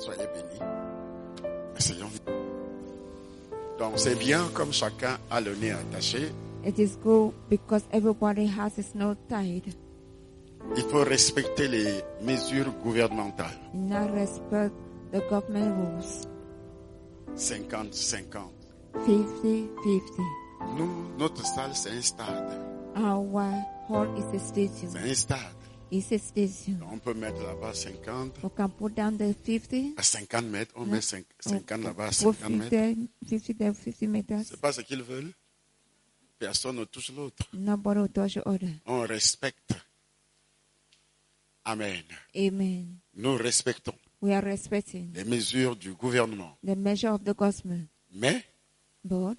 Soyez bénis. Essayons. Donc c'est bien comme chacun a le nez attaché. It is good because everybody has his nose tied. Il faut respecter les mesures gouvernementales. Now respect the government rules. 50-50. 50-50. Nous, notre salle, c'est un stade. Our hall is a stadium. C'est un stade. It's a stadium. On peut mettre là-bas 50. We can put down the 50. À 50 mètres, on met 50 là-bas à Put 50 mètres. 50 there, 50 meters. C'est pas ce qu'ils veulent. Personne ne touche l'autre. Nobody will touch the other. On respecte. Amen. Amen. Nous respectons We are respecting les mesures du gouvernement. the measure of the gospel. Mais But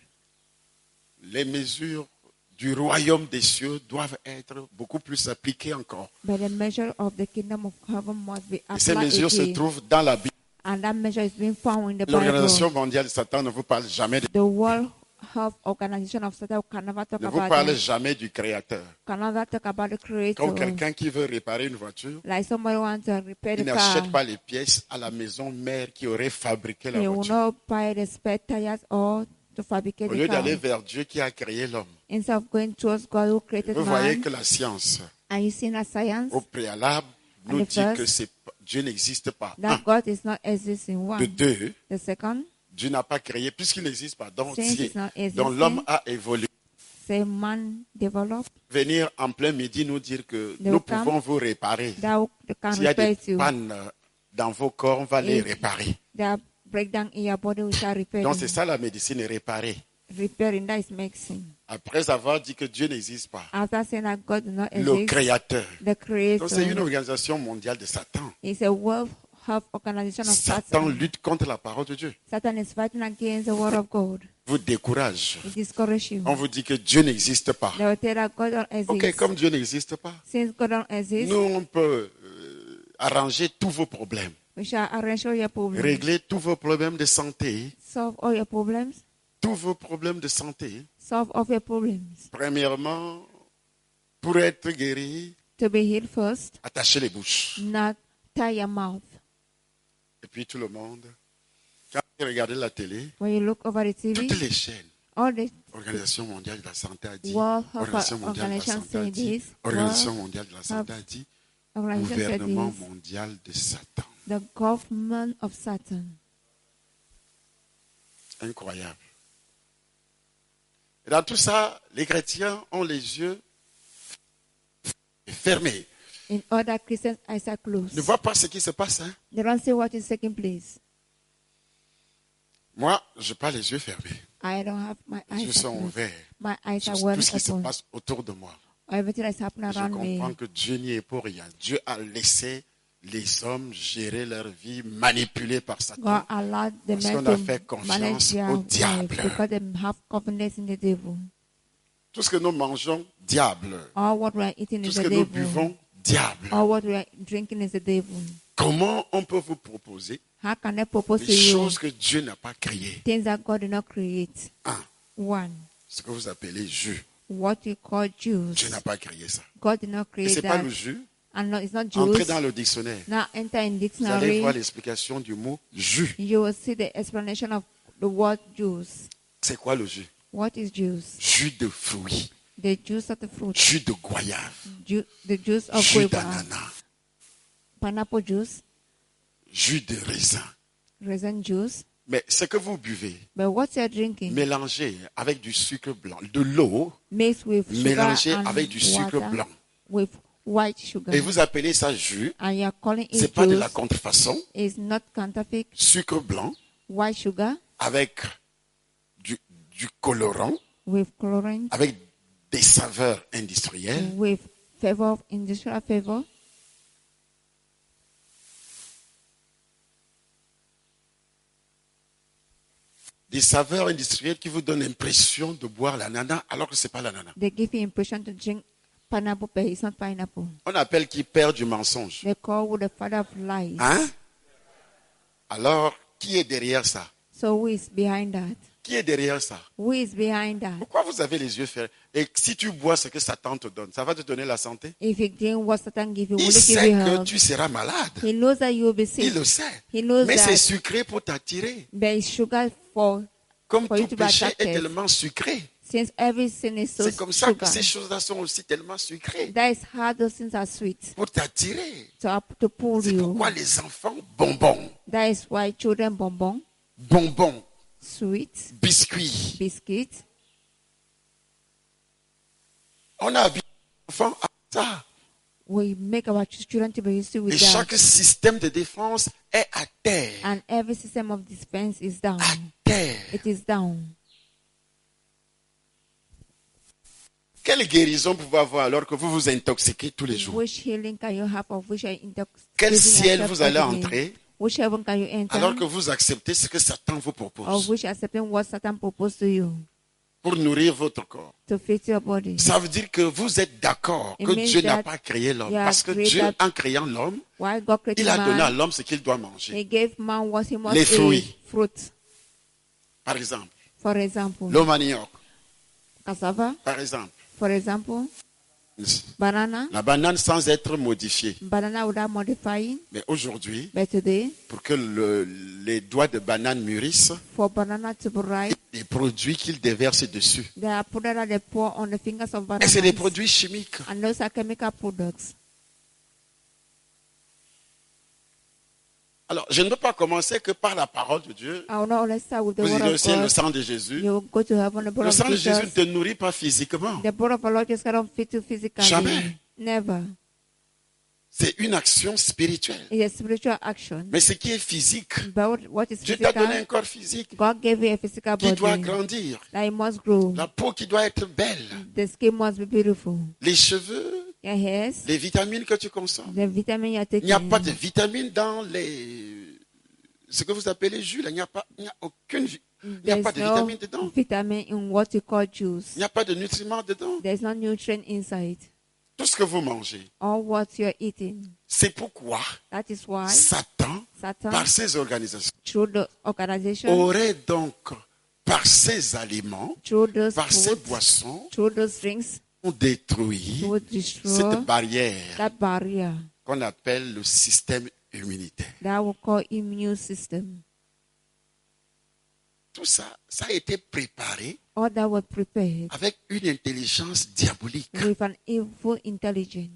les mesures du royaume des cieux doivent être beaucoup plus appliquées encore. the measure of the kingdom of heaven must be Et ces applied mesures se again. trouvent dans la Bible. And that measure is being found in the L'Organisation Bible. mondiale de Satan ne vous parle jamais de... The World Health Organization of Satan can never talk Ne vous about parle it. jamais du Créateur. Can never talk about the Comme Creator. quelqu'un qui veut réparer une voiture, Like somebody wants to repair il the car. n'achète pas les pièces à la maison mère qui aurait fabriqué la They will voiture. not buy the spare tires or to fabricate Au the lieu car. d'aller vers Dieu qui a créé l'homme. Instead of going towards God who created Vous voyez man, que la science, and you see that science, au préalable, nous And the dit first, que Dieu n'existe pas. that Un. God is not existing. De One. deux, The second, Dieu n'a pas créé, puisqu'il n'existe pas. Donc, since it's not donc l'homme existing, a évolué. say man developed, Venir en plein midi nous dire que They nous will come. pouvons vous réparer. that can S'il y a repair des you. pannes dans vos corps, on va les If réparer. that breakdown in your body, we shall repair Donc them. c'est ça la médecine, réparer. Repairing, that is medicine. Après avoir dit que Dieu n'existe pas, After saying that God does not le exist, Créateur. the Creator Donc c'est une organisation mondiale de Satan. is a World Health Organization of Satan Satan. lutte contre la parole de Dieu. Satan is fighting against the word of God. Vous décourage. It discourages you. On vous dit que Dieu n'existe pas. They will tell that God don't exist. Ok, comme Dieu n'existe pas, Since God don't exist, nous on peut arranger tous vos problèmes. we shall arrange all your problems. Régler tous vos problèmes de santé. Solve all your problems. Tous vos problèmes de santé. Solve all your problems. Premièrement, pour être guéri, To be healed first, attachez les bouches. not tie your mouth. Et puis tout le monde, quand vous regardez la télé, When you look over the TV, toutes les chaînes, all the Organisation mondiale de la santé a dit, World Health Organisation mondiale de la Organization santé a say dit, this, Organisation World mondiale de la santé a dit, organization said gouvernement this, mondial de Satan. the government of Satan. Incroyable. Et dans tout ça, les chrétiens ont les yeux fermés. In other Christians' eyes are Ne closed. voient pas ce qui se passe. Hein? They don't see what is taking place. Moi, je n'ai pas les yeux fermés. I don't have my Les yeux eyes sont open. ouverts. My eyes Sur are tout well ce qui se open. passe autour de moi. Everything that's happening Je around me. comprends que Dieu n'y est pour rien. Dieu a laissé les hommes gérer leur vie manipulés par God Satan. allowed the Parce men qu'on a to fait manage confiance their au life diable. because they have confidence in the devil. Tout ce que nous mangeons, diable. All what we are eating Tout is ce the que nous devil. buvons, diable. All what we are drinking is the devil. Comment on peut vous proposer How can I propose to des you choses que Dieu n'a pas créées? things that God did not create? Un, One, ce que vous appelez jus. what you call Dieu Jews. n'a pas créé ça. God did not Et create c'est pas that. le jus. And no, it's not Entrez Jews. dans le dictionnaire. Now enter in Vous allez dictionary. voir l'explication du mot jus. You will see the explanation of the word Jews. C'est quoi le jus? What is Jews? Jus de fruits. The juice of the fruit. Jus de goyave. The juice of Jus guava. d'ananas. Pineapple juice. Jus de raisin. Raisin juice. Mais ce que vous buvez, But what you're drinking, mélangé avec du sucre blanc, de l'eau, mixed with sugar mélangé and avec du sucre water, blanc. with white sugar. Et vous appelez ça jus. And you're calling C'est it pas de juice. la contrefaçon. It's not counterfeit. Sucre blanc White sugar avec du colorant, with chlorine, avec des saveurs industrielles. with flavor, industrial flavor. Des saveurs industrielles qui vous donnent l'impression de boire l'ananas alors que ce n'est pas l'ananas. They give you impression to drink pineapple, but it's not pineapple. On appelle qui perd du mensonge. They call with the father of lies. Hein? Alors, qui est derrière ça? So who is behind that? Qui est derrière ça? Who is behind that? Pourquoi vous avez les yeux fermés? Et si tu bois ce que Satan te donne, ça va te donner la santé? If you drink what Satan give you, Il will it give sait you que health? tu seras malade. He knows that you will be sick. Il le sait. He knows Mais c'est that sucré pour t'attirer. there is sugar for Comme you ton to be péché est attracted. tellement sucré. Since every sin is so C'est comme ça que sugar. ces choses-là sont aussi tellement sucrées. That is how those things are sweet Pour t'attirer. to pull C'est you. pourquoi les enfants, bonbons, That is why children bonbon, bonbons, sweet, biscuits. biscuit. On a habitué les enfants à ça. We make our children to be used to Et with that. chaque système de défense est à terre. And every system of defense is down. À terre. It is down. Quelle guérison pouvez-vous avoir alors que vous vous intoxiquez tous les jours? Which healing can you have of which you are intoxicating Quel ciel yourself vous allez every day? entrer Which heaven can you enter? alors que vous acceptez ce que Satan vous Of propose which accepting what Satan proposed to you pour nourrir votre corps? to fit your body. Ça veut dire que vous êtes d'accord It que means Dieu n'a that pas créé l'homme. you are Parce que created- Dieu, en créant l'homme, Why God created il a donné à man? l'homme ce qu'il doit manger. He gave man what he must Les eat. fruits. Fruit. Par exemple, For example, le manioc. cassava. Par exemple, For example, banana. la banane sans être modifiée. Banana without modifying. Mais aujourd'hui, But today, pour que les doigts de banane mûrissent, for banana to be ripe, des produits qu'ils déversent dessus. there are products that they pour on the fingers of Et c'est des bananas. produits chimiques. And those are chemical products. Alors, je ne peux pas commencer que par la parole de Dieu. I will not only start with the Vous word irez au of ciel, le God. sang de Jésus. You will go to heaven, the blood Le of sang de Jésus ne Jesus. te nourrit pas physiquement. The blood of the Lord just cannot fit you physically. Jamais. Never. C'est une action spirituelle. It's a spiritual action. Mais ce qui est physique, But what is Dieu t'a donné un physical, corps physique God gave you a physical qui doit body grandir. that it must grow. La peau qui doit être belle. The skin must be beautiful. Les cheveux, Your hairs, les vitamines que tu consommes. the vitamin you are Il n'y a taking. pas de vitamines dans ce que vous appelez jus. Là. Il n'y a aucune, il n'y a pas There's de no vitamines dedans. vitamin in what you call juice. Il n'y a pas de nutriments dedans. There's no nutrient inside. Tout ce que vous mangez. All what you're eating. C'est pourquoi That is why Satan, Satan, par ses organisations, through the organization, aurait donc, par ses aliments, through those par ses foods, boissons, through those drinks, détruit to destroy cette barrière that barrier qu'on appelle le système immunitaire. that we call immune system. Tout ça, ça a été préparé All that was prepared avec une intelligence diabolique. with an evil intelligence.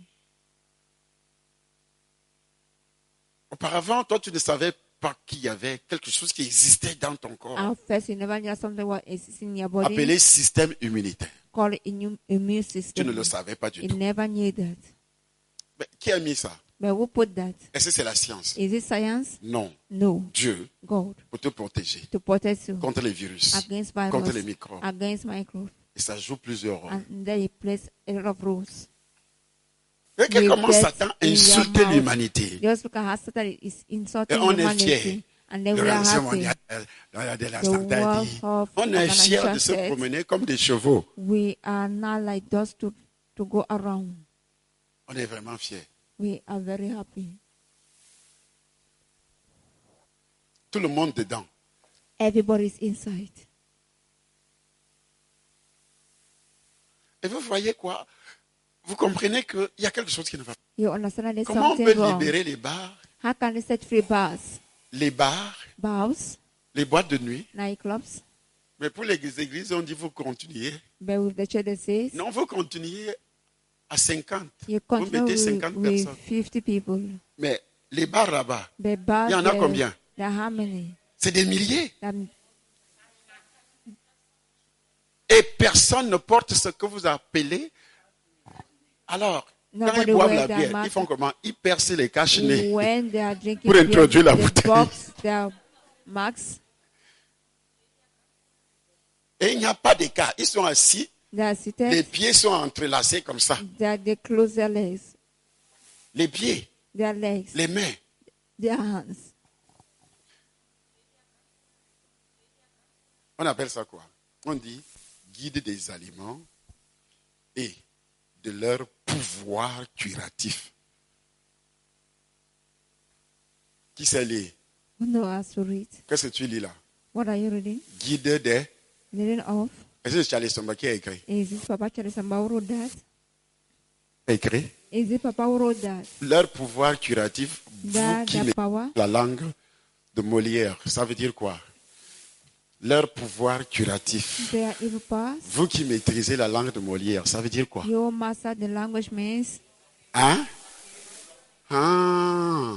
Auparavant, toi, tu ne savais pas qu'il y avait quelque chose qui existait dans ton corps, At first, you never knew something was in your body appelé système immunitaire. called immune Tu ne system. le savais pas du You tout. never knew that. Mais qui a mis ça? But who put that? Est-ce que c'est la science? Is it science? Non. No. Dieu, God pour te protéger to protect you contre les virus, against contre les virus, microbes. against microbes. Et ça joue plusieurs rôles. And then he placed a lot of rules. Regarde You comment get Satan in your insultait mouth. l'humanité. Just because how Satan is Et insulting on est humanity. fiers. And then we are L'Organisation happy. mondiale de la The santé a World dit, Health on est fiers de Organization se promener comme des chevaux. We are not like those to go around. On est vraiment fiers. We are very happy. Tout le monde dedans. Everybody's inside. Et vous voyez quoi? Vous comprenez qu'il y a quelque chose qui ne va pas. You understand that there's Comment on something peut wrong? libérer les bars, How can they set free bars, bars, les boîtes de nuit? nightclubs? Mais pour les églises, on dit vous continuez. But with the church, it says Non, vous continuez à 50. you Vous continue mettez 50 with personnes. 50 people. Mais les bars là-bas, The bars, il y en a combien? there are how many? C'est des milliers. There- Et personne ne porte ce que vous appelez. Alors, quand Nobody ils boivent wear la their bière, mask. ils font comment? Ils percent les cache-nez. When they are drinking Pour introduire la they bouteille. box their marks. Et il n'y a pas d'écart. Ils sont assis, They are les seated. pieds sont entrelacés comme ça. They close their legs, Les pieds, their legs, les mains. their hands. On appelle ça quoi? On dit guide des aliments et de leur pouvoir curatif. Qui c'est lire? Who knows how to read? Qu'est-ce que tu lis là? What are you reading? Guide des Living off. Est-ce que c'est Charles Somba qui a écrit? Is it Papa Charles Samba who wrote that? Écrit. Is it Papa who wrote that? Leur pouvoir curatif, vous That qui their maîtrisez power? la langue de Molière, ça veut dire quoi? Leur pouvoir curatif. Their evil past? Vous qui maîtrisez la langue de Molière, ça veut dire quoi? Your master, the language means Hein? Ah.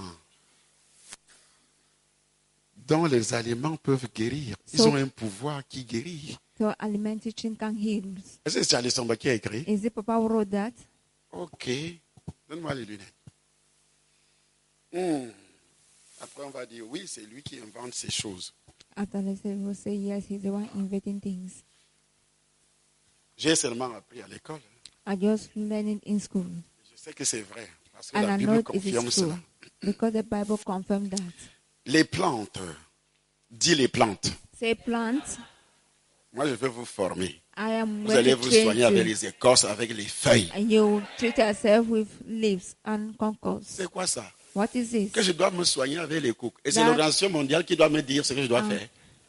Donc les aliments peuvent guérir. Ils ont un pouvoir qui guérit. so alimentation can heal. Est-ce que c'est Charles Somba qui a écrit? Is it Papa who wrote that? Ok. Donne-moi les lunettes. Après, on va dire, oui, c'est lui qui invente ces choses. After they say, we'll say yes, he's the one inventing things. J'ai seulement appris à l'école. I just learned it in school. Je sais que c'est vrai. Parce que And la I Bible know it confirme is true. cela. Because the Bible confirmed that. Les plantes. Dis les plantes. Say plants, Moi, je vais vous former. I am Vous allez ready vous to soigner train avec you. les écorces, avec les feuilles. And you treat yourself with leaves and concourse. C'est quoi ça? What is this? Que je dois me soigner avec les coups. Et c'est That- l'Organisation mondiale qui doit me dire ce que je dois faire.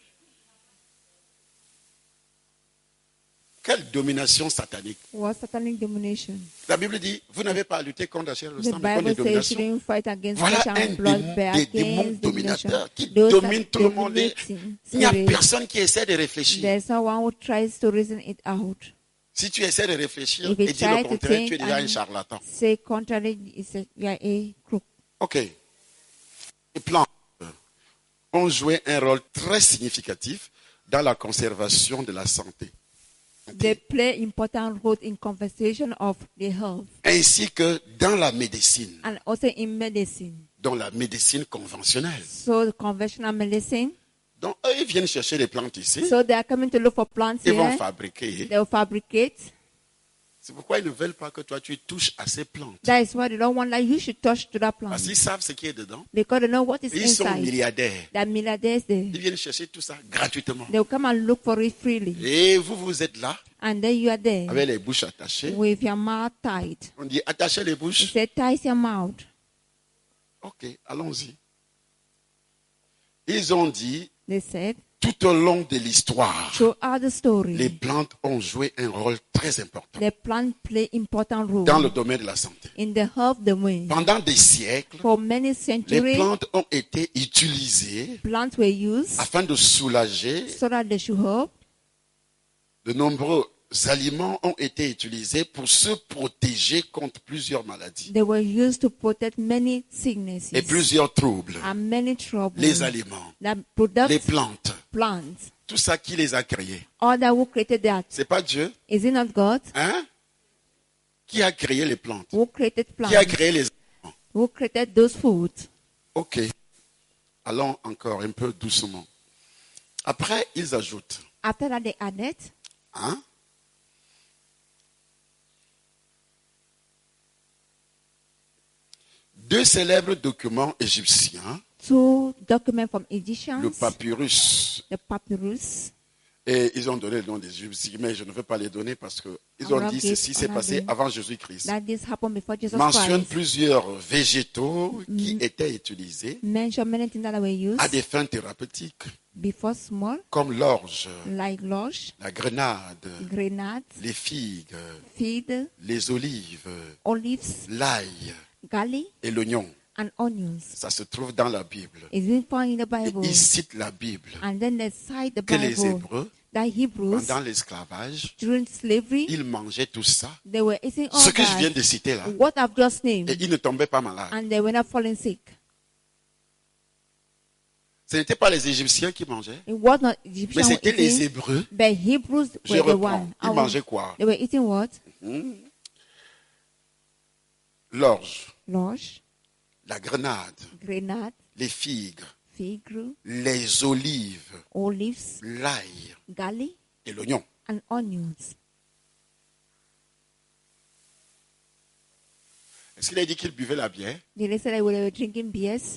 Quelle domination satanique. What satanic domination? La Bible dit, vous n'avez pas à lutter contre la chair et le The sang, mais contre les Bible says you dominations. shouldn't fight against Voilà flesh un and blood, démon, but des démons against domination. dominateurs qui Those dominent are tout le monde. dominating Il n'y a spirits. personne qui essaie de réfléchir. There's someone who tries to reason it out. Si tu essaies de réfléchir If you et dire try le to contraire, think tu es déjà un and charlatan. say contrary, you are a crook. Ok. Les plantes ont joué un rôle très significatif dans la conservation de la santé, They play important role in conversation of the health ainsi que dans la médecine, and also in medicine. dans la médecine conventionnelle. So the conventional medicine. Donc, eux, ils viennent chercher les plantes ici, So they are coming to look for plants ils vont here. fabriquer. They will fabricate. C'est pourquoi ils ne veulent pas que toi, tu touches à ces plantes. That is why they don't want that you should touch to that plant. Parce qu'ils savent ce qui est dedans. Because they know what is Ils sont inside. milliardaires. There are milliardaires there. Ils viennent chercher tout ça gratuitement. They will come and look for it freely. Et vous, vous êtes là, And then you are there avec les bouches attachées. with your mouth tied. On dit, attachez les They bouches. say, tie your mouth. Ok, allons-y. Ils ont dit, They said, tout au long de l'histoire, throughout the story, les plantes ont joué un rôle très important the plant play important role dans le domaine de la santé. in the health of the way. Pendant des siècles, For many les centuries, plantes ont été utilisées plants were used afin de soulager. so that they should help. De nombreux aliments ont été utilisés pour se protéger contre plusieurs maladies They were used to protect many sicknesses et plusieurs troubles. and many troubles. Les aliments, The les products, plantes, plants, tout ça qui les a créés. all that who created that. C'est pas Dieu, Is it not God hein? Qui a créé les plantes? who created Qui a plants? créé les aliments? Who created those foods? Ok. Allons encore un peu doucement. Après, ils ajoutent, After that, they added hein? Deux célèbres documents égyptiens, 2 documents from le Egyptians, papyrus, the papyrus. et ils ont donné le nom des Égyptiens, mais je ne veux pas les donner parce qu'ils I'm ont not dit give ceci s'est honor passé them. avant Jésus-Christ. That this happened before Jesus Mentionne Christ. plusieurs végétaux qui étaient utilisés Mention many things that were used à des fins thérapeutiques, before small, comme l'orge, like lush, la grenade, grenades, les figues, feed, les olives, olives, l'ail garlic, et l'oignon. and onions. Ça se trouve dans la Bible. Is it found in the Et Bible? ils citent la Bible And then they cite the que les Bible Hébreux, that Hebrews pendant l'esclavage, during slavery ils mangeaient tout ça. they were eating all Ce que je viens that. de citer là. What I've just Et named, ils ne tombaient pas malades. and they were not falling sick. Ce n'étaient pas les Égyptiens qui mangeaient, It was not mais Egyptians were c'était les eating, Hébreux. but Hebrews Je were the reprends. one. Ils mangeaient quoi? They were eating what? L'orge, Lush, la grenade, grenade, les figues, fig, les olives, olives, l'ail garlic, et l'oignon. and onions. Est-ce qu'il a dit qu'ils buvaient la bière? Did they say that we were drinking beers?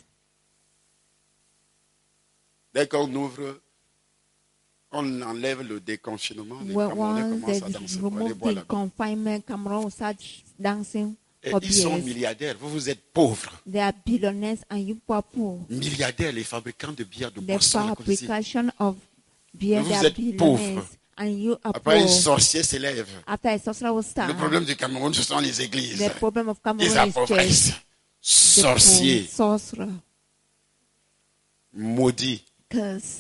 Dès qu'on ouvre, on enlève le déconfinement, les Well, Camerounais once commencent they à danser pour aller remove boire the la bière. confinement, Cameroon will start dancing Et for ils sont beers. milliardaires, vous êtes pauvres. They are billionaires and you are poor. Milliardaires, les fabricants de bières, de The boissons alcoolisées. fabrication of bear Vous their êtes pauvre. billionaires, and you are Après, un poor. sorcier s'élève. After a sorcerer will Le stand, problème du Cameroun, ce sont les églises. the problem of Ils Cameroun is appauvrissent. church. The Sorcier, poor, sorcerer, maudit. curse.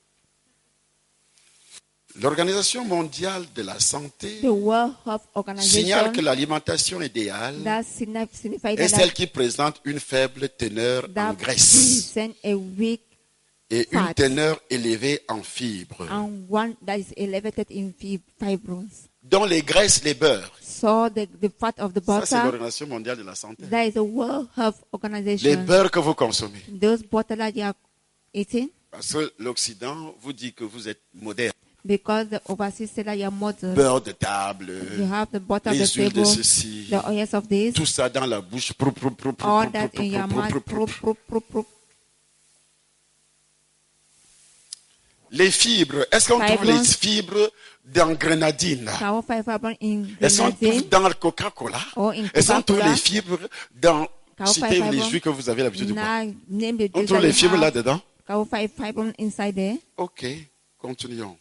L'Organisation mondiale de la santé The World Health signale que Organization l'alimentation idéale that signifies est that celle qui présente une faible teneur en that graisse present a weak et une fat teneur élevée en fibres, and one that is elevated in fibrous. dont les graisses, les beurres. So the fat of the Ça, c'est butter, l'Organisation mondiale de la santé. that is the World Health Les Organization. beurres que vous consommez. Those butter that you are eating, Parce que l'Occident vous dit que vous êtes moderne. because the overseas say that you are modern, Beurre de table, you have the butter of the les huiles de table, ceci, the oils of this, tout ça dans la bouche. Prou, prou, prou, prou, all prou, that prou, in your prou, mouth. prou, prou, prou. Proof, proof, proof, proof. Les fibres, est-ce qu'on trouve Fibrons. les fibres dans grenadine? Can we find fiber in Elles sont grenadine? dans le Coca-Cola? Oh, in Elles sont toutes Coca-Cola. les fibres dans... Can we Citez find les fiber? jus que vous avez l'habitude de boire. Now, name the On juice trouve that les you fibres have. là-dedans? Can we find fiber inside there? Ok, continuons.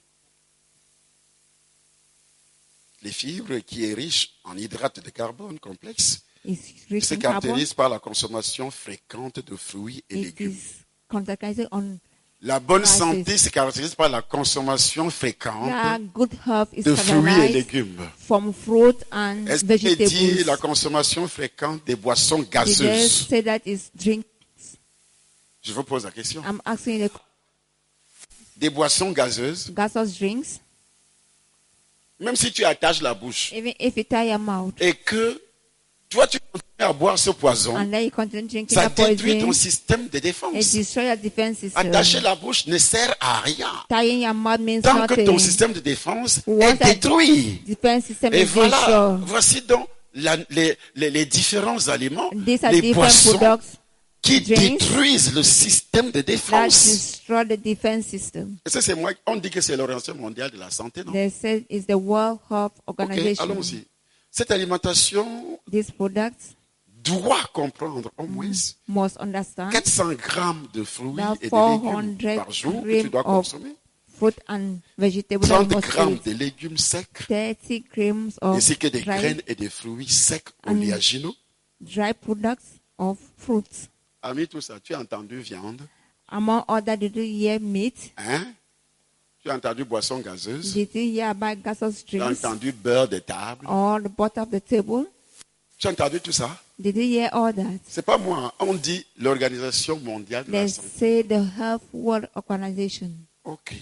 Les fibres qui est riche en hydrates de carbone complexes It's rich se in carbon. caractérisent par la consommation fréquente de fruits et It légumes. is characterized on La bonne Rices. santé se caractérise par la consommation fréquente the good health is de fruits et characterized légumes. from fruit and Est-ce qu'il dit vegetables. la consommation fréquente des boissons Did they gazeuses? say that is drink? Je vous pose la question. I'm asking the Des boissons gazeuses, gaseous drinks, même si tu attaches la bouche even if you tie your mouth et que toi tu continues à boire ce poison, and then you continue drinking ça the détruit ton poison, système de it défense. destroys your defense system. Attacher la bouche ne sert à rien Tying your mouth means tant que ton nothing. système de défense Once est that détruit. defense system Et is voilà, destroyed. voici donc les différents aliments, These are les different boissons products qui drinks détruisent le système de that défense. destroy the defense system. Et ça, c'est moi. On dit que c'est l'Organisation mondiale de la santé, non? They say it's the World Health Ok, Organization. allons-y. Cette alimentation These products doit comprendre au moins must understand 400 grammes de fruits that et de 400 légumes par jour que tu grams dois of consommer. fruit and vegetables 30 that must grammes eat. de légumes secs, 30 grams of ainsi que des dry, graines et des fruits secs and- oléagineux. dry products of fruits. Ami, tout ça, tu as entendu viande, Among other, did you hear meat? hein? Tu as entendu boisson gazeuse, Did you hear about gaseous tu as drinks entendu beurre de table, or the butter of the table? tu as entendu tout ça? Did you hear all that? C'est pas moi, on dit l'Organisation mondiale de la They santé. say the Health World Organization. Ok.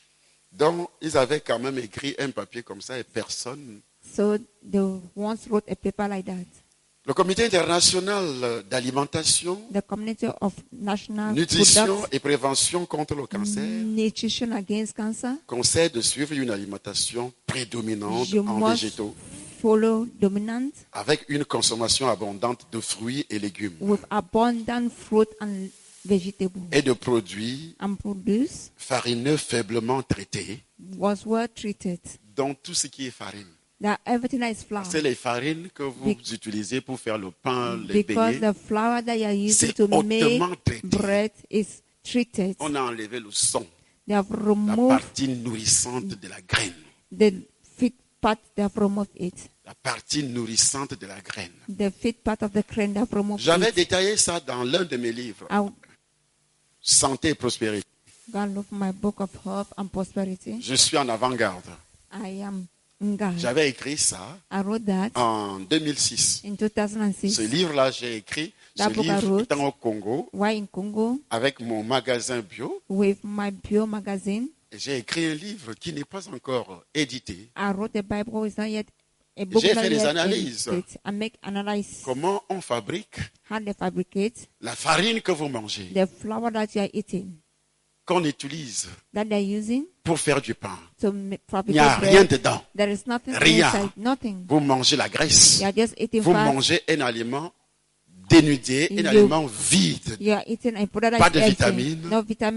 Donc, ils avaient quand même écrit un papier comme ça et personne. So they once wrote a paper like that. Le Comité international d'alimentation, The Community of National nutrition Products et prévention contre le cancer Nutrition Against Cancer. conseille de suivre une alimentation prédominante You en must végétaux follow dominant avec une consommation abondante de fruits et légumes with abundant fruit and vegetables et de produits and produce farineux faiblement traités, was well treated. dont tout ce qui est farine. That everything that is flour. C'est les farines que vous Be- utilisez pour faire le pain, les Because beignets. the flour that you are using C'est to make hautement traité. bread is treated. On a enlevé le son, They have la removed partie nourrissante de la graine. the fit part, they have removed it. La partie nourrissante de la graine. The fit part of the grain, they have removed J'avais it. détaillé ça dans l'un de mes livres, I Santé et prospérité. go look my book of health and prosperity. Je suis en avant-garde. I am Nga. J'avais écrit ça I wrote that en 2006. in 2006. Ce livre-là, j'ai écrit ce That book I livre wrote. étant au Congo Why in Congo avec mon magasin bio. with my Bio magazine. Et j'ai écrit un livre qui n'est pas encore édité. I wrote the Bible. It's not yet a book. J'ai not fait des yet analyses. edited. I make analyze Comment on fabrique how they fabricate la farine que vous mangez, the flour that you are eating, qu'on utilise that they're using pour faire du pain. to Il n'y a fabricate rien bread. dedans. There is nothing Rien. inside. Nothing. Vous mangez la graisse. You are just eating Vous fat. mangez un aliment dénudé, un You- aliment vide. You are eating a product Pas that de is empty. vitamines. No vitamin.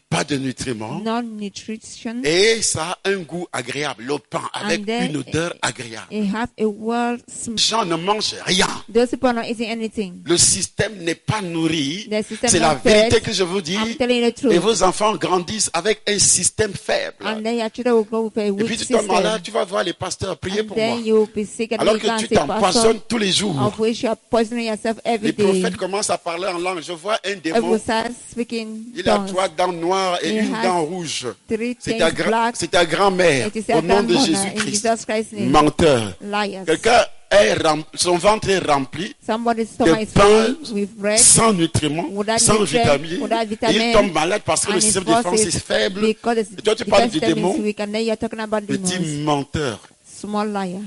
pas de nutriments. no nutrition. Et ça a un goût agréable, le pain, avec And then une odeur agréable. It have a world smell. Les gens ne mangent rien. Those people are not eating anything. Le système n'est pas nourri. The system C'est la not vérité fed. que je vous dis. I'm telling you the truth. Et vos enfants grandissent avec un système faible. And then your children will grow with a Et weak puis tu tombes system. malade, tu vas voir les pasteurs prier And pour moi. then you will be sick and Alors you que can't tu say, Pastor, t'empoisonnes tous les jours. of which you are poisoning yourself every Les day. prophètes commencent à parler en langue. Je vois un If démon. we start speaking Il a tongues, 3 dents noires et He une has dent rouge. 3 C'est things ta, black, c'est ta grand-mère. it is Au a nom de grandmother in Jésus-Christ. Jesus Christ's name. Menteur. Liars. Quelqu'un est son ventre est rempli Somebody's stomach de is pain filled with bread sans nutriments, without sans nutrient, vitamines. without Et il vitamin, tombe malade parce que and le his système de force défense is est faible. because the Et toi, tu parles du defense system démon. is weak, and then you're talking about Petit demons. menteur. Small liar.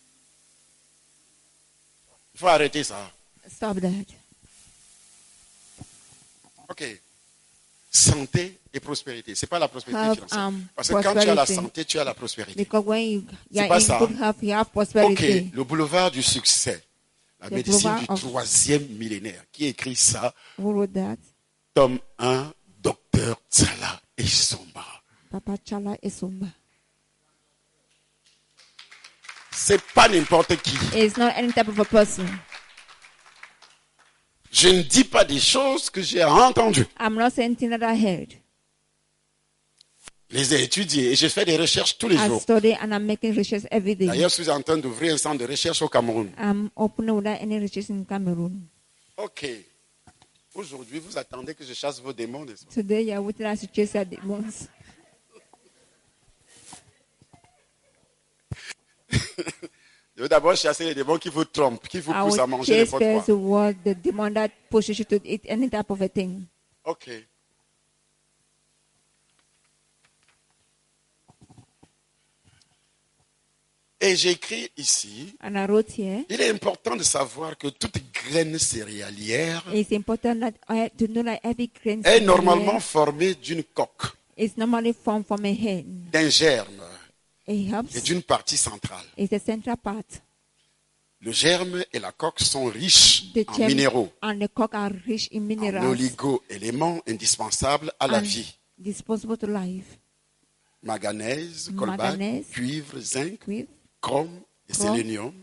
Il faut arrêter ça. Stop that. Ok. Santé et prospérité. C'est pas la prospérité Have, financière. um, Parce que quand tu as la prosperity. santé, tu as la prospérité. Because when you're pas in ça. good health, you have Ok. prosperity. Le boulevard du succès. La The médecine boulevard du of- 3e millénaire. Qui écrit ça? Who wrote that? Tome 1, Docteur Tsala et Somba. Papa Chala Esumba. C'est pas n'importe qui. It's not any type of a person. Je ne dis pas des choses que j'ai entendues. I'm not saying things that I heard. Je les ai étudiées et je fais des recherches tous les I jours. study and I'm making research every day. D'ailleurs, je suis en train d'ouvrir un centre de recherche au Cameroun. I'm opening without any research in Cameroon. Ok. Aujourd'hui, vous attendez que je chasse vos démons, n'est-ce pas? Today you're waiting us to chase our demons. Je veux d'abord chasser les démons qui vous trompent, qui vous I poussent à will manger chase n'importe first quoi. what the demon that pushes you to eat any type of a thing. Ok. Et j'écris ici, And I wrote here, il est important de savoir que toute graine céréalière it's important that to know that every grain est cereal normalement formée d'une coque, is normally formed from a hen. d'un germe A et herbs d'une partie centrale. is the central part. Le germe et la coque sont riches The en germ minéraux, and the cock are rich in en minerals oligo-éléments indispensables à la and vie. disposable to life. Manganèse, colbate, Manganèse, cuivre, zinc, With chrome et Chrome. sélénium,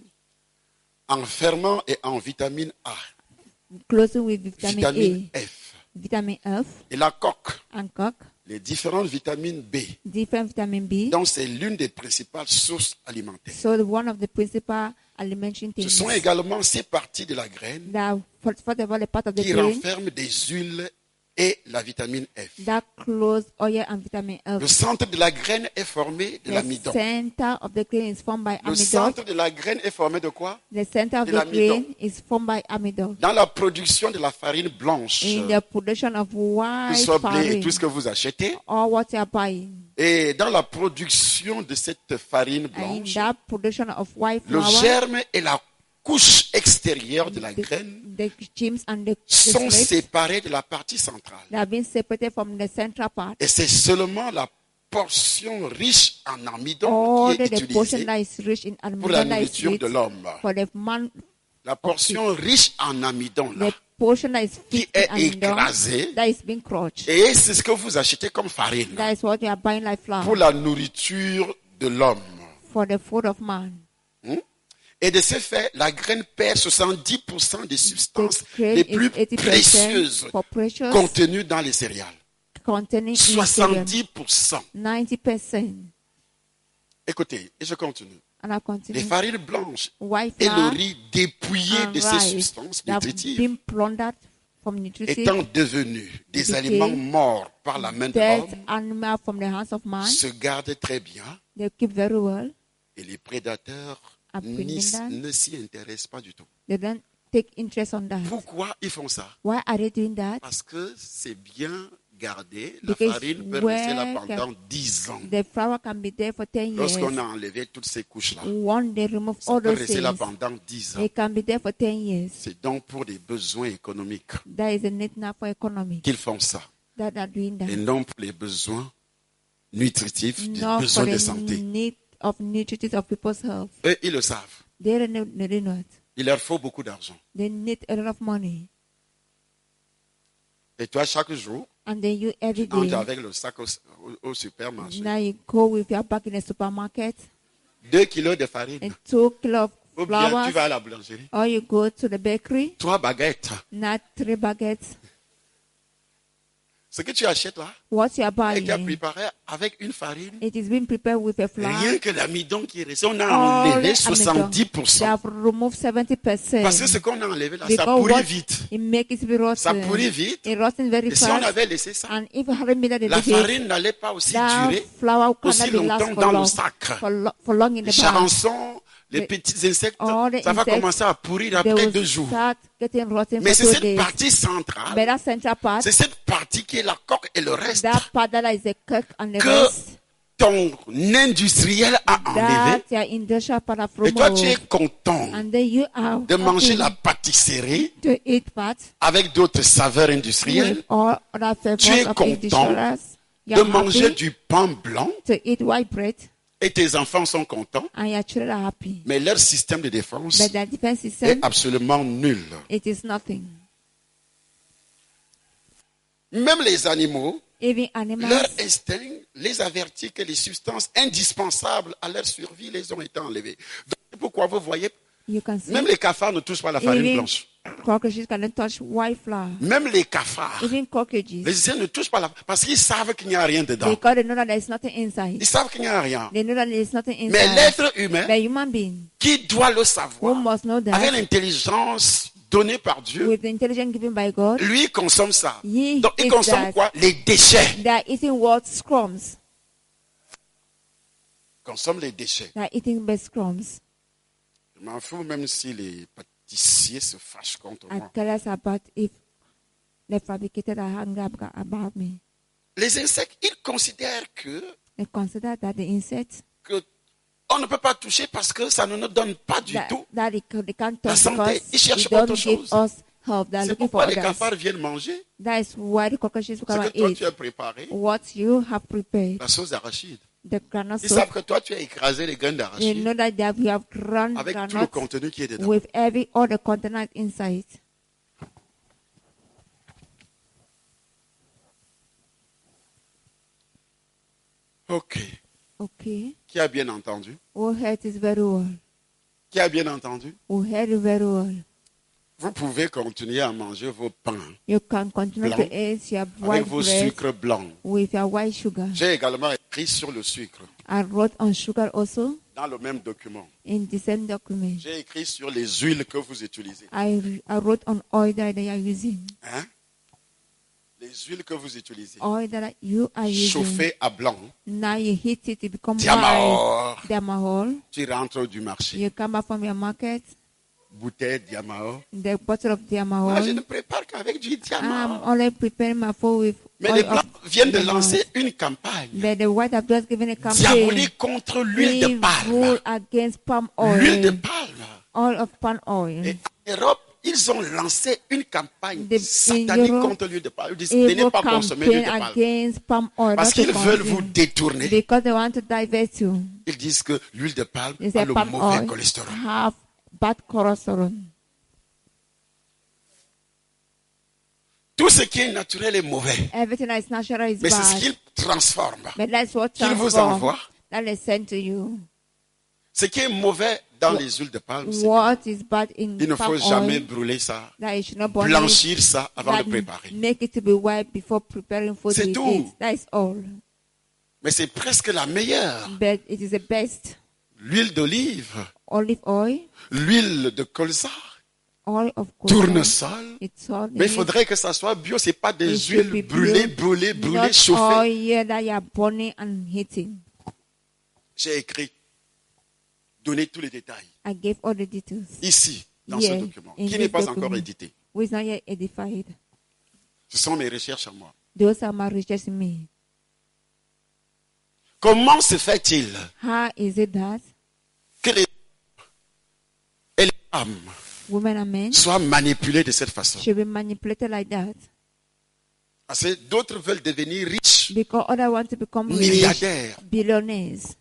en ferment et en vitamine A, closing with vitamin vitamine A, F. vitamin F, Et la coque, and cock, les différentes vitamines B. different vitamin B. Donc c'est l'une des principales sources alimentaires. So one of the principal alimentary Ce things sont également ces parties de la graine that, first of all, a part of the qui grain renferment des huiles et la vitamine F. that close oil and vitamin Le F. centre de la graine est formé de The l'amidon. center of the grain is formed by Le amidon. centre de la graine est formé de quoi? The center of de the l'amidon. grain is formed by amidon. Dans la production de la farine blanche, In the production of que white ce soit blé et farine tout ce que vous achetez, or what you are buying. et dans la production de cette farine And in blanche, that production of white le flour, germe et la couche extérieure de la graine the germs and the sont snakes, séparés de la partie centrale. they have been separated from the central part. Et c'est seulement la portion riche en amidon All qui est the portion utilisée that is rich in pour la amidon that is nourriture rich de l'homme. for the man, La portion riche en amidon, là, the portion that is qui fit est in amidon écrasée, that is being crushed. et c'est ce que vous achetez comme farine That is what you are buying like pour flour la nourriture de l'homme. for the food of man. Et de ce fait, la graine perd 70% des The substances grain les is plus 80% précieuses for precious contenues dans les céréales. containing nutrients. 70%. 90%. Écoutez, et je continue. And I Les continue. farines blanches White et le flour riz dépouillé and de ces rice substances that have nutritives been plundered from nutritive étant devenus des became aliments morts par la main de dead l'homme, animal from the hands of man. se gardent très bien They keep very well. et les prédateurs Are pregnant. ne s'y intéressent pas du tout. They don't take interest on that. Pourquoi ils font ça? Why are they doing that? Parce que c'est bien gardé. La Because farine peut rester là where pendant 10 ans. The flour can be there for 10 years. Lorsqu'on a enlevé toutes ces couches-là, One day remove ça all peut those rester là things. pendant 10 ans. It can be there for 10 years. C'est donc pour des besoins économiques That is a need now for economy. qu'ils font ça. That are doing Et that. non pour les besoins nutritifs, des Not for besoins de the santé. need of nutrition of people's health. Eux, ils le savent. They do not. Il leur faut beaucoup d'argent. They need a lot of money. Et toi, chaque jour, And then you every Tu entres day, avec le sac au supermarché. now you go with your bag in the supermarket 2 kilos de farine. and 2 kilos of Ou bien tu flowers, vas à la boulangerie. or you go to the bakery, 3 baguettes. not 3 baguettes. Ce que tu achètes là, What you are a été buying, préparé avec une farine. it is being prepared with a Rien flour. que l'amidon qui est resté, on a All enlevé the amidon, 70%. they have removed 70%. Parce que ce qu'on a enlevé là, ça Because pourrit what vite. it makes it be Ça rotten. pourrit vite. It rotten very Et si on fast. avait laissé ça, And if you hadn't made it la a little bit, farine n'allait pas aussi that durer flour aussi cannot be last longtemps for dans le long, sac. for long in Les the bag. charançons, les The- petits insectes, all the ça va insects, commencer à pourrir They après will 2 jours. start getting rotten Mais for c'est 2 cette days. partie centrale, But that central part, c'est cette partie qui est la coque et le reste that part that is the cook and the que rest, ton industriel a enlevé. that your industrial part of Et toi, tu es removed. content And then you are de manger happy la pâtisserie to eat part avec d'autres saveurs industrielles, with all other Tu es flavors of content industrials. de You're manger happy du pain blanc to eat white bread, et tes enfants sont contents, and your children are happy. mais leur système de défense But the defense est system, absolument nul. it is nothing. Même les animaux, Even animals, leur instinct les avertit que les substances indispensables à leur survie les ont été enlevées. Donc, c'est pourquoi vous voyez, you can see, même les cafards ne touchent pas la farine even blanche. cockroaches cannot touch white flour. Même les cafards, Even les cockroaches, Israéliens ne touchent pas la parce qu'ils savent qu'il n'y a rien dedans. because they know that there is nothing inside. Ils savent qu'il n'y a rien. They know that there is nothing Mais inside. l'être humain, The human being qui doit le who savoir, must know avec that l'intelligence donnée par Dieu, with the intelligence given by God, lui consomme ça. He Donc il eats consomme that. quoi? Les déchets. they are eating what? Scrums. Il consomme les déchets. They are eating best crumbs. Je m'en fous même si les pâtissiers se fâchent contre I moi. care less about if the fabricated are angry about me. Les insectes, ils considèrent que They consider that the insects on ne peut pas toucher parce que ça ne nous donne pas du tout. that they can't La touch santé, because ils cherchent they don't autre give chose. us help. They are C'est looking for pourquoi les others. cafards viennent manger That is why the cockroaches ce come que and toi eat tu as préparé, what you have prepared. la sauce d'arachide. The granite Ils soup. savent que toi tu as écrasé les graines You d'arachide know that we have ground avec tout le granules contenu qui est dedans. with every other content inside. Ok. Okay. Qui a bien entendu? Who heard it very well? Qui a bien entendu? Who heard it very well? Vous pouvez continuer à manger vos pains You can continue Blanc. to eat your avec white vos bread sucres blancs. with your white sugar. J'ai également écrit sur le sucre I wrote on sugar also dans le même document. in the same document. J'ai écrit sur les huiles que vous utilisez. I wrote on oil that they are using. Hein? Les huiles que vous utilisez. Oil that you are using. Chauffé à blanc. Now you heat it, it becomes white. Diamahor. Diamahol. Tu rentres du marché. You come back from your market, Bouteille Diamahor. the bottle of Moi, Diamahol. je ne prépare qu'avec du I'm Diamahor. only preparing my food with Mais les oil blancs of viennent de Diamahol. lancer une campagne But the white have just given a campaign. diabolique contre l'huile de We palme. rule against palm L'huile de oil. palme. Oil of palm oil. Et en Europe, ils ont lancé une campagne In satanique Europe, contre l'huile de palme. Ils disent de ne Evil pas consommer l'huile campaign de palme. against palm oil. Parce not to qu'ils veulent vous consume. détourner. Because they want to divert you. Ils disent que l'huile de palme They a say le palm mauvais oil cholestérol. have bad cholesterol. Tout ce qui est naturel est mauvais. Everything that is natural is Mais c'est ce bad. qu'il transforme. But that's what Qu'il vous transforms. envoie. That is sent to you. Ce qui est mauvais dans les huiles de palme, c'est What is bad in qu'il ne palm faut jamais oil, brûler ça, that you should not burn it, blanchir ça avant that de préparer. make it to be white before preparing food C'est with tout. it. That is all. Mais c'est presque la meilleure. But it is the best. L'huile d'olive, Olive oil, l'huile de colza, oil of coconut. tournesol. It's all Mais il in it. faudrait que ça soit bio, c'est pas des It should huiles be brûlées, bio, brûlées, brûlées, not chauffées. oil that you are burning and heating. J'ai écrit, donnez tous les détails I gave all the details. ici, dans Yeah, ce document, in qui n'est this pas document. encore édité. Who is not yet edified. Ce sont mes recherches à moi. Those are my riches in me. Comment se fait-il How is it that que les et les femmes women and men soient manipulés de cette façon? should be manipulated like that? Parce que d'autres veulent devenir riches, Because others want to become rich, milliardaires. billionaires.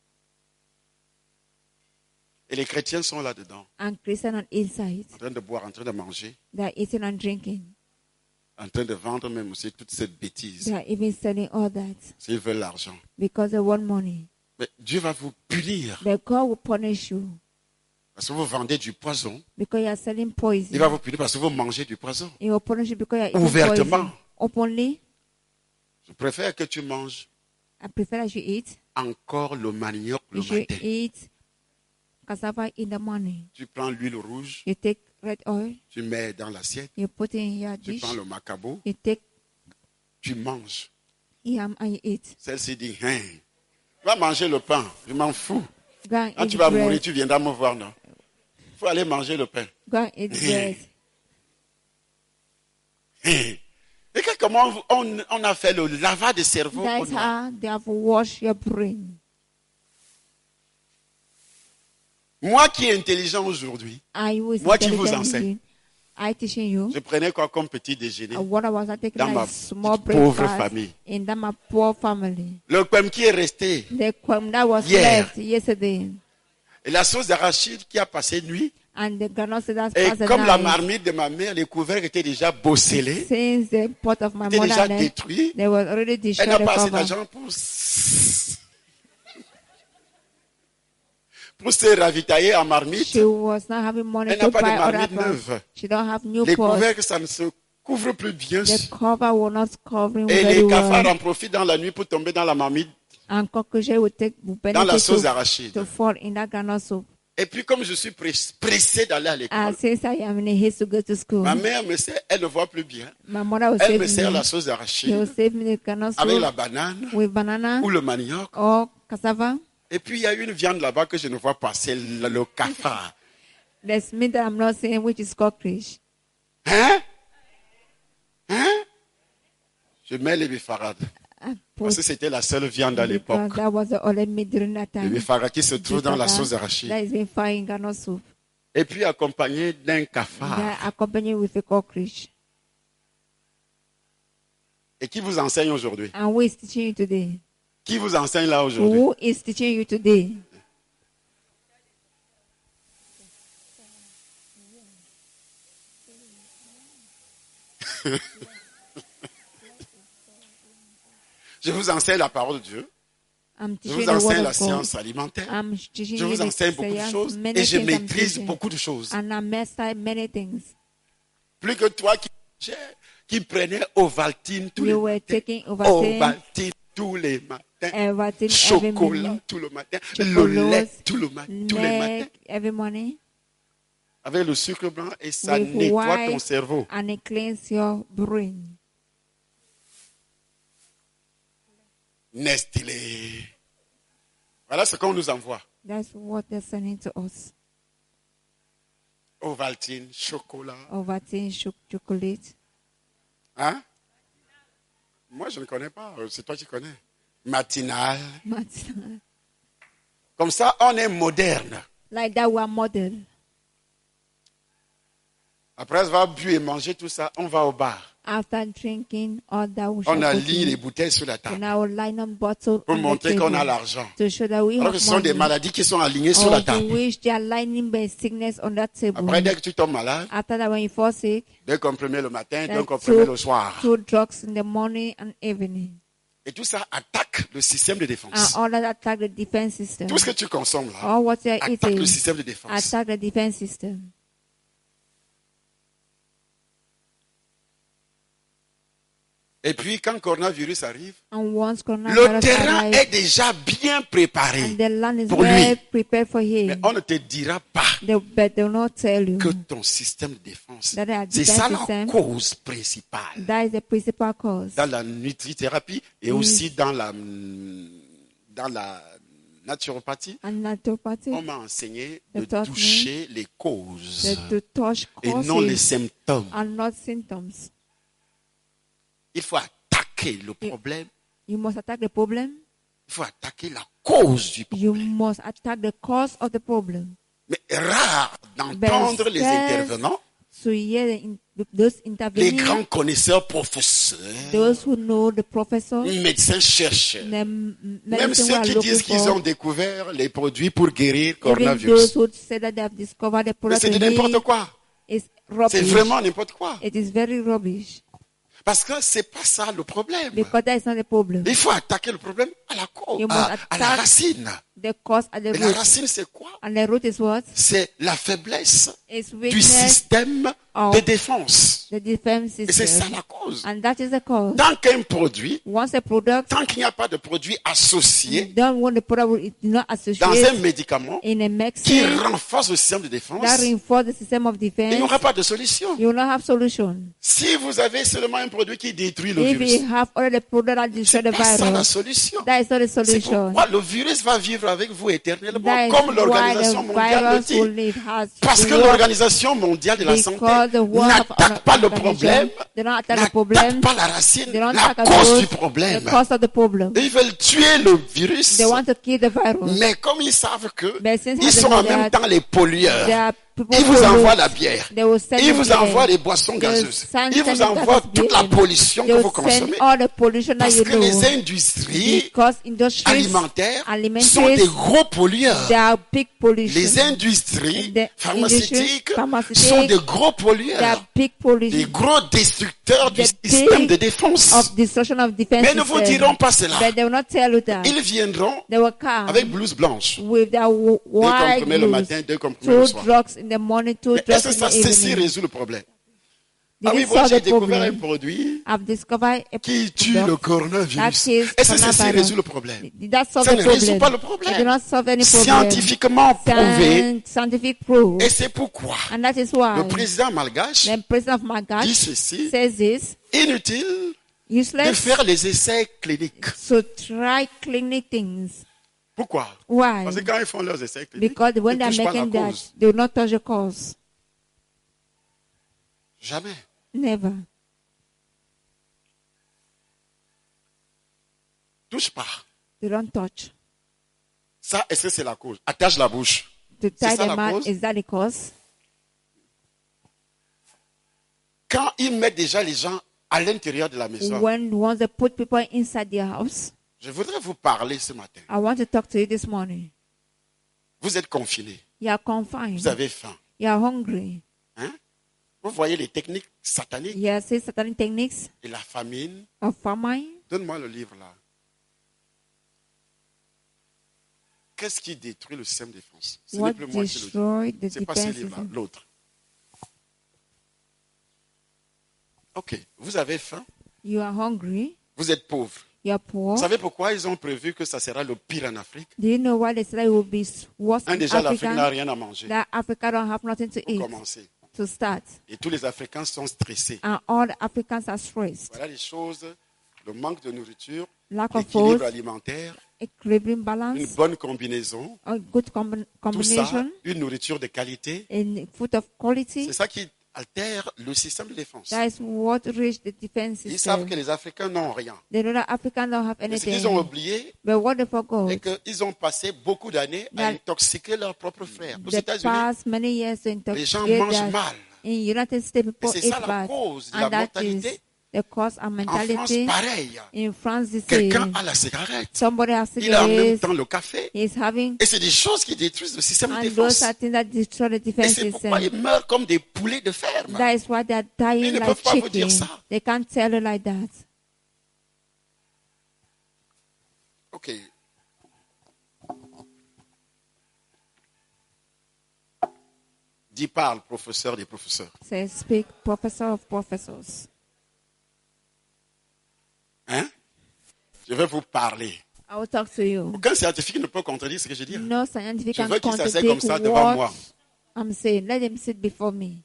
Et les chrétiens sont là-dedans, And Christians on inside, en train de boire, en train de manger. they are eating and drinking. en train de vendre même aussi toute cette bêtise. They are even selling all that S'ils veulent l'argent. because they want money. Mais Dieu va vous punir. But God will punish you Parce que vous vendez du poison. because you are selling Il poison. va vous punir parce que vous mangez du poison. He will punish you because you are eating Ouvertement. poison. Openly, Je préfère que tu manges I prefer that you eat. encore le manioc le You should matin. eat cassava in the morning. Tu prends l'huile rouge, You take red oil, tu mets dans l'assiette. you put it in your Tu dish, prends le macabo, you take tu manges. yam and you eat. Celle-ci dit, hein, va manger le pain, je m'en fous. Go and Quand eat tu vas mourir, bread. tu viendras me voir, non? Il faut aller manger le pain. Go and eat bread. Hein. Et que comment on a fait le lavage de cerveau? That's how they have washed your brain. Moi qui est intelligent aujourd'hui, I was Moi qui vous intelligent enseigne. in I teaching you. je prenais quoi comme petit déjeuner? What I was taking Dans ma like small petite pauvre breakfast famille. in that my poor family. Le pain qui est resté, The crumb that was Hier. left yesterday, et la sauce d'arachide qui a passé nuit, and the granola that's et passed the comme la night. marmite de ma mère, les couverts étaient déjà bosselés, Since the pot of my étaient déjà mother, détruits, they were already elle destroyed n'a the pas assez cover. d'argent pour se ravitailler en marmite. She was not having money Elle n'a to pas de buy other marmite pots. neuve. She don't have new Les pots. couverts, ça ne se couvre plus bien. The cover will not covering Et very les cafards well. en profitent dans la nuit pour tomber dans la marmite, And cockroaches will dans la benefit sauce to d'arachide. fall in that granola soup. Et puis comme je suis pressé d'aller à l'école, And since I am in a haste to go to school, ma mère me sert, elle ne voit plus bien. my mother will Elle me save sert me. la sauce She will d'arachide save me the granola avec la soup banane with banana ou le manioc. or cassava. Et puis il y a une viande là-bas que je ne vois pas, c'est le cafard. There's meat that I'm not seeing, which is cockroach. Hein? Hein? Je mets les bifarades. I Parce put que c'était la seule viande à l'époque. because that was the only meat during that Les time. bifarades qui se trouvent dans la sauce That d'arachide. is being fried in granola soup. Et puis accompagné d'un cafard. That accompanied with a cockroach. Et qui vous enseigne aujourd'hui? And who is teaching you today? Qui vous enseigne là aujourd'hui? Who is teaching you today? Je vous enseigne la parole de Dieu. I'm Je teaching vous the word enseigne la of God. science alimentaire. I'm teaching Je you vous the enseigne beaucoup de science, choses. many Et je things I'm maîtrise teaching. beaucoup de choses. And I master many things. Plus que toi qui prenais Ovaltine tous les You were matins. taking Ovaltine. Ovaltine tous les matins. Everything every Chocolat morning. tout le matin. Chocolat, Le lait tous les matins. Milk every morning. Avec le sucre blanc et ça With nettoie white ton cerveau. and it cleans your brain. Nestlé. Voilà ce qu'on nous envoie. That's what they're sending to us. Ovaltine, chocolat. Ovaltine, chocolate. Hein? Moi, je ne connais pas. C'est toi qui connais. Matinal. Comme ça, on est moderne. Like that, we are model. Après avoir bu et mangé tout ça, on va au bar. After drinking all that, we On shall a go lié les to bouteilles sur la and table I will line up bottle pour on the montrer qu'on a table l'argent. to show that we Alors have que ce sont des money. maladies qui sont alignées sur la Or table. to which they are lining by sickness on that table. Après, dès que tu tombes malade, After that, when you fall sick, 2 comprimés le matin, 2 then comprimés le soir. two drugs in the morning and evening. Et tout ça attaque le système de And défense. all that attack the defense system. Tout ce que tu consommes là All what you're attaque le eating système de défense. attack the defense system. Et puis, quand le coronavirus arrive, And once le coronavirus terrain est arrives, déjà bien préparé. and the land is pour well lui. prepared for Mais him, on ne te dira pas but they will not tell you. que ton système de défense, That our c'est defense ça la system- cause principale. That is the principal cause. Dans la nutrithérapie et aussi dans la naturopathie, And naturopathy, on m'a enseigné They de taught me toucher les causes to touch et non les causes symptômes. and not symptoms. Il faut attaquer le problème, You must attack the problem. il faut attaquer la cause du problème. You must attack the cause of the problem. Mais rare d'entendre les intervenants, So hear those les intervening, grands connaisseurs, professeurs, those who know the professor, médecins, chercheurs, the même medicine we ceux are qui looking disent qu'ils ont for, découvert les produits pour guérir even coronavirus. those who say that they have discovered the Mais product c'est de to heal, n'importe quoi. is C'est rubbish. vraiment n'importe quoi. It is very rubbish. Parce que c'est pas ça le problème. Because that is not the problem. Il faut attaquer le problème à la cause, You must à la attack racine. the cause at the Et la root. racine, c'est quoi? And the root is what? C'est la faiblesse It's du weakness système of de défense. the defense Et c'est ça system. la cause. And that is the cause. Tant qu'un produit, Once a product, tant qu'il n'y a pas de produit you associé don't want the product will not dans un associate médicament in a qui medicine renforce le système de défense, that reinforce the system of il n'y defense. aura pas de solution. You will not have solution. Si vous avez seulement un produit qui détruit le If virus, you have already the product that destroy c'est the pas ça la virus, solution. that is not the C'est solution. pourquoi le virus va vivre avec vous éternellement, That is comme why l'Organisation the mondiale le virus will dit. live has Parce to que work l'Organisation mondiale de la santé because the world n'attaque pas le problème, they don't attack the n'attaque problem, pas la racine, they don't la attack cause the du root, problème. the cause of the problem. Ils veulent tuer le virus, They want to kill the virus. mais comme ils savent que But since ils they sont know en même that temps les pollueurs, there are people ils who vous envoient pollute, la bière, they will send ils you vous beer. envoient les boissons They will gazeuses, send ils vous them envoient gas toute la beer. pollution They que will vous consommez. send all the pollution that Parce you que les know. industries Because industries alimentaires alimentary, sont des gros pollueurs. they are big pollution. Les industries The pharmaceutiques industries, pharmaceutiques, sont des gros They pollueurs, are big des pollution. gros destructeurs du The système big de défense. Of destruction of defense Mais ne vous system. diront pas cela. But they will not tell you that. Ils viendront They will come avec blouse blanche. with their Deux white comprimés le blues, matin, deux comprimés le 2 soir. drugs in the morning, 2 Mais drugs est-ce que in ça, the ceci evening. résout le problème? Did Ah oui, it moi solve j'ai the découvert un problem? produit I've discovered a qui tue le product that coronavirus. kills Est-ce que ceci coronavirus. résout le problème? Did that solve Ça the ne résout problem? pas le It did problème. not solve any problem. Scientifiquement prouvé. Scientific proof. Et c'est pourquoi And that is why le président malgache the president of dit Malgache ceci: says this, inutile de useless faire les essais cliniques. to try clinic things. Pourquoi? Why? Parce que quand ils font leurs essais cliniques, Because when ils they are touchent pas la making that, cause. they will not touch the cause. Jamais. Never. Touche pas. They don't touch. Ça, est-ce que c'est la cause? Attache la bouche. To C'est tie ça la them out, cause? is that the cause? Quand ils mettent déjà les gens à l'intérieur de la maison, Once they put people inside their house, je voudrais vous parler ce matin. I want to talk to you this morning. Vous êtes confinés. You are confined. Vous avez faim. You are hungry. Hein? Vous voyez les techniques sataniques You see satanic techniques et la famine. of famine. Donne-moi le livre là. Qu'est-ce qui détruit le système de défense? Ce n'est What plus moi qui le dis. destroyed the C'est pas ce defense livre-là, system? l'autre. Ok, vous avez faim, You are hungry. vous êtes pauvre. You are poor. Vous savez pourquoi ils ont prévu que ça sera le pire en Afrique? Do you know why they said it will be worse in Déjà, l'Afrique n'a Africa? rien à manger. That Africa don't have nothing to Pour eat commencer. to start. Et tous les Africains sont stressés. And all the Africans are stressed. Voilà les choses, le manque de nourriture, Lack of l'équilibre food, alimentaire, equilibrium une balance, bonne combinaison, a good tout combination, ça, une nourriture de qualité. and food of quality. C'est ça qui altère le système de défense. That is what reached the defense Ils savent system. que les Africains n'ont rien. They know that Africans don't have Mais ce qu'ils ont anything. oublié, But what they forgot, c'est qu'ils ont passé beaucoup d'années à That- intoxiquer leurs propres frères. Aux the États-Unis, past many years to les gens intoxicate mangent that. mal. In United States, people Et c'est ça eat la bad. cause de la And that mortalité. is the cause and En mentality. France, pareil. In France, this Quelqu'un is a la cigarette. somebody has Il a en même cigarettes. temps le café. He's having, Et c'est des choses qui détruisent le système de and défense. those are things that destroy the Et defense c'est pourquoi system. ils meurent comme des poulets de ferme. That is why they are Ils dying ne like peuvent pas vous dire chicken. ça. They can't tell you like that. Ok. Dis parle, professeur des professeurs. Say, speak, professor of professors. Hein? Je vais vous parler. I will talk to you. Aucun scientifique ne peut contredire ce que je dis. No scientific Je can veux qu'il s'assied comme contradict ça devant moi. what I'm saying. Let them sit before me.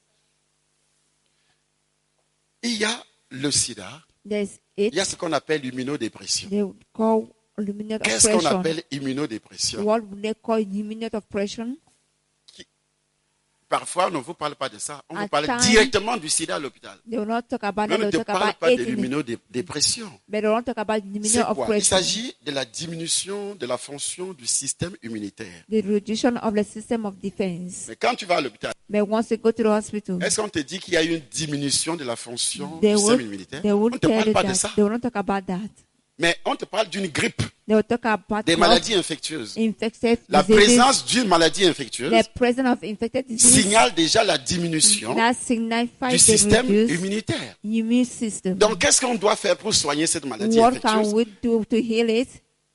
Il y a le sida. There's Il y a it. ce qu'on appelle l'immunodépression. They call Qu'est-ce qu'on immunodoppression. appelle immunodépression? What would they call immunodoppression? Parfois, on ne vous parle pas de ça. On vous At parle times- directement du sida à l'hôpital. They will not talk about Mais that. on They ne will te talk parle about pas de it. l'immunodépression. But they won't talk about C'est quoi? Il immunodoppression. s'agit de la diminution de la fonction du système immunitaire. The reduction of the system of defense. Mais quand tu vas à l'hôpital, But once you go to the hospital, est-ce qu'on te dit qu'il y a une diminution de la fonction they du système will, immunitaire? they On will ne te tell parle you pas de that. ça. They will not talk about that. Mais on te parle d'une grippe, They will talk about des health, maladies infectieuses. infectious La diseases. présence d'une maladie infectieuse The presence of infected disease signale déjà la diminution that signifies du the système reduced immunitaire. immune system. Donc, qu'est-ce qu'on doit faire pour soigner cette maladie What can infectieuse? we do to heal it?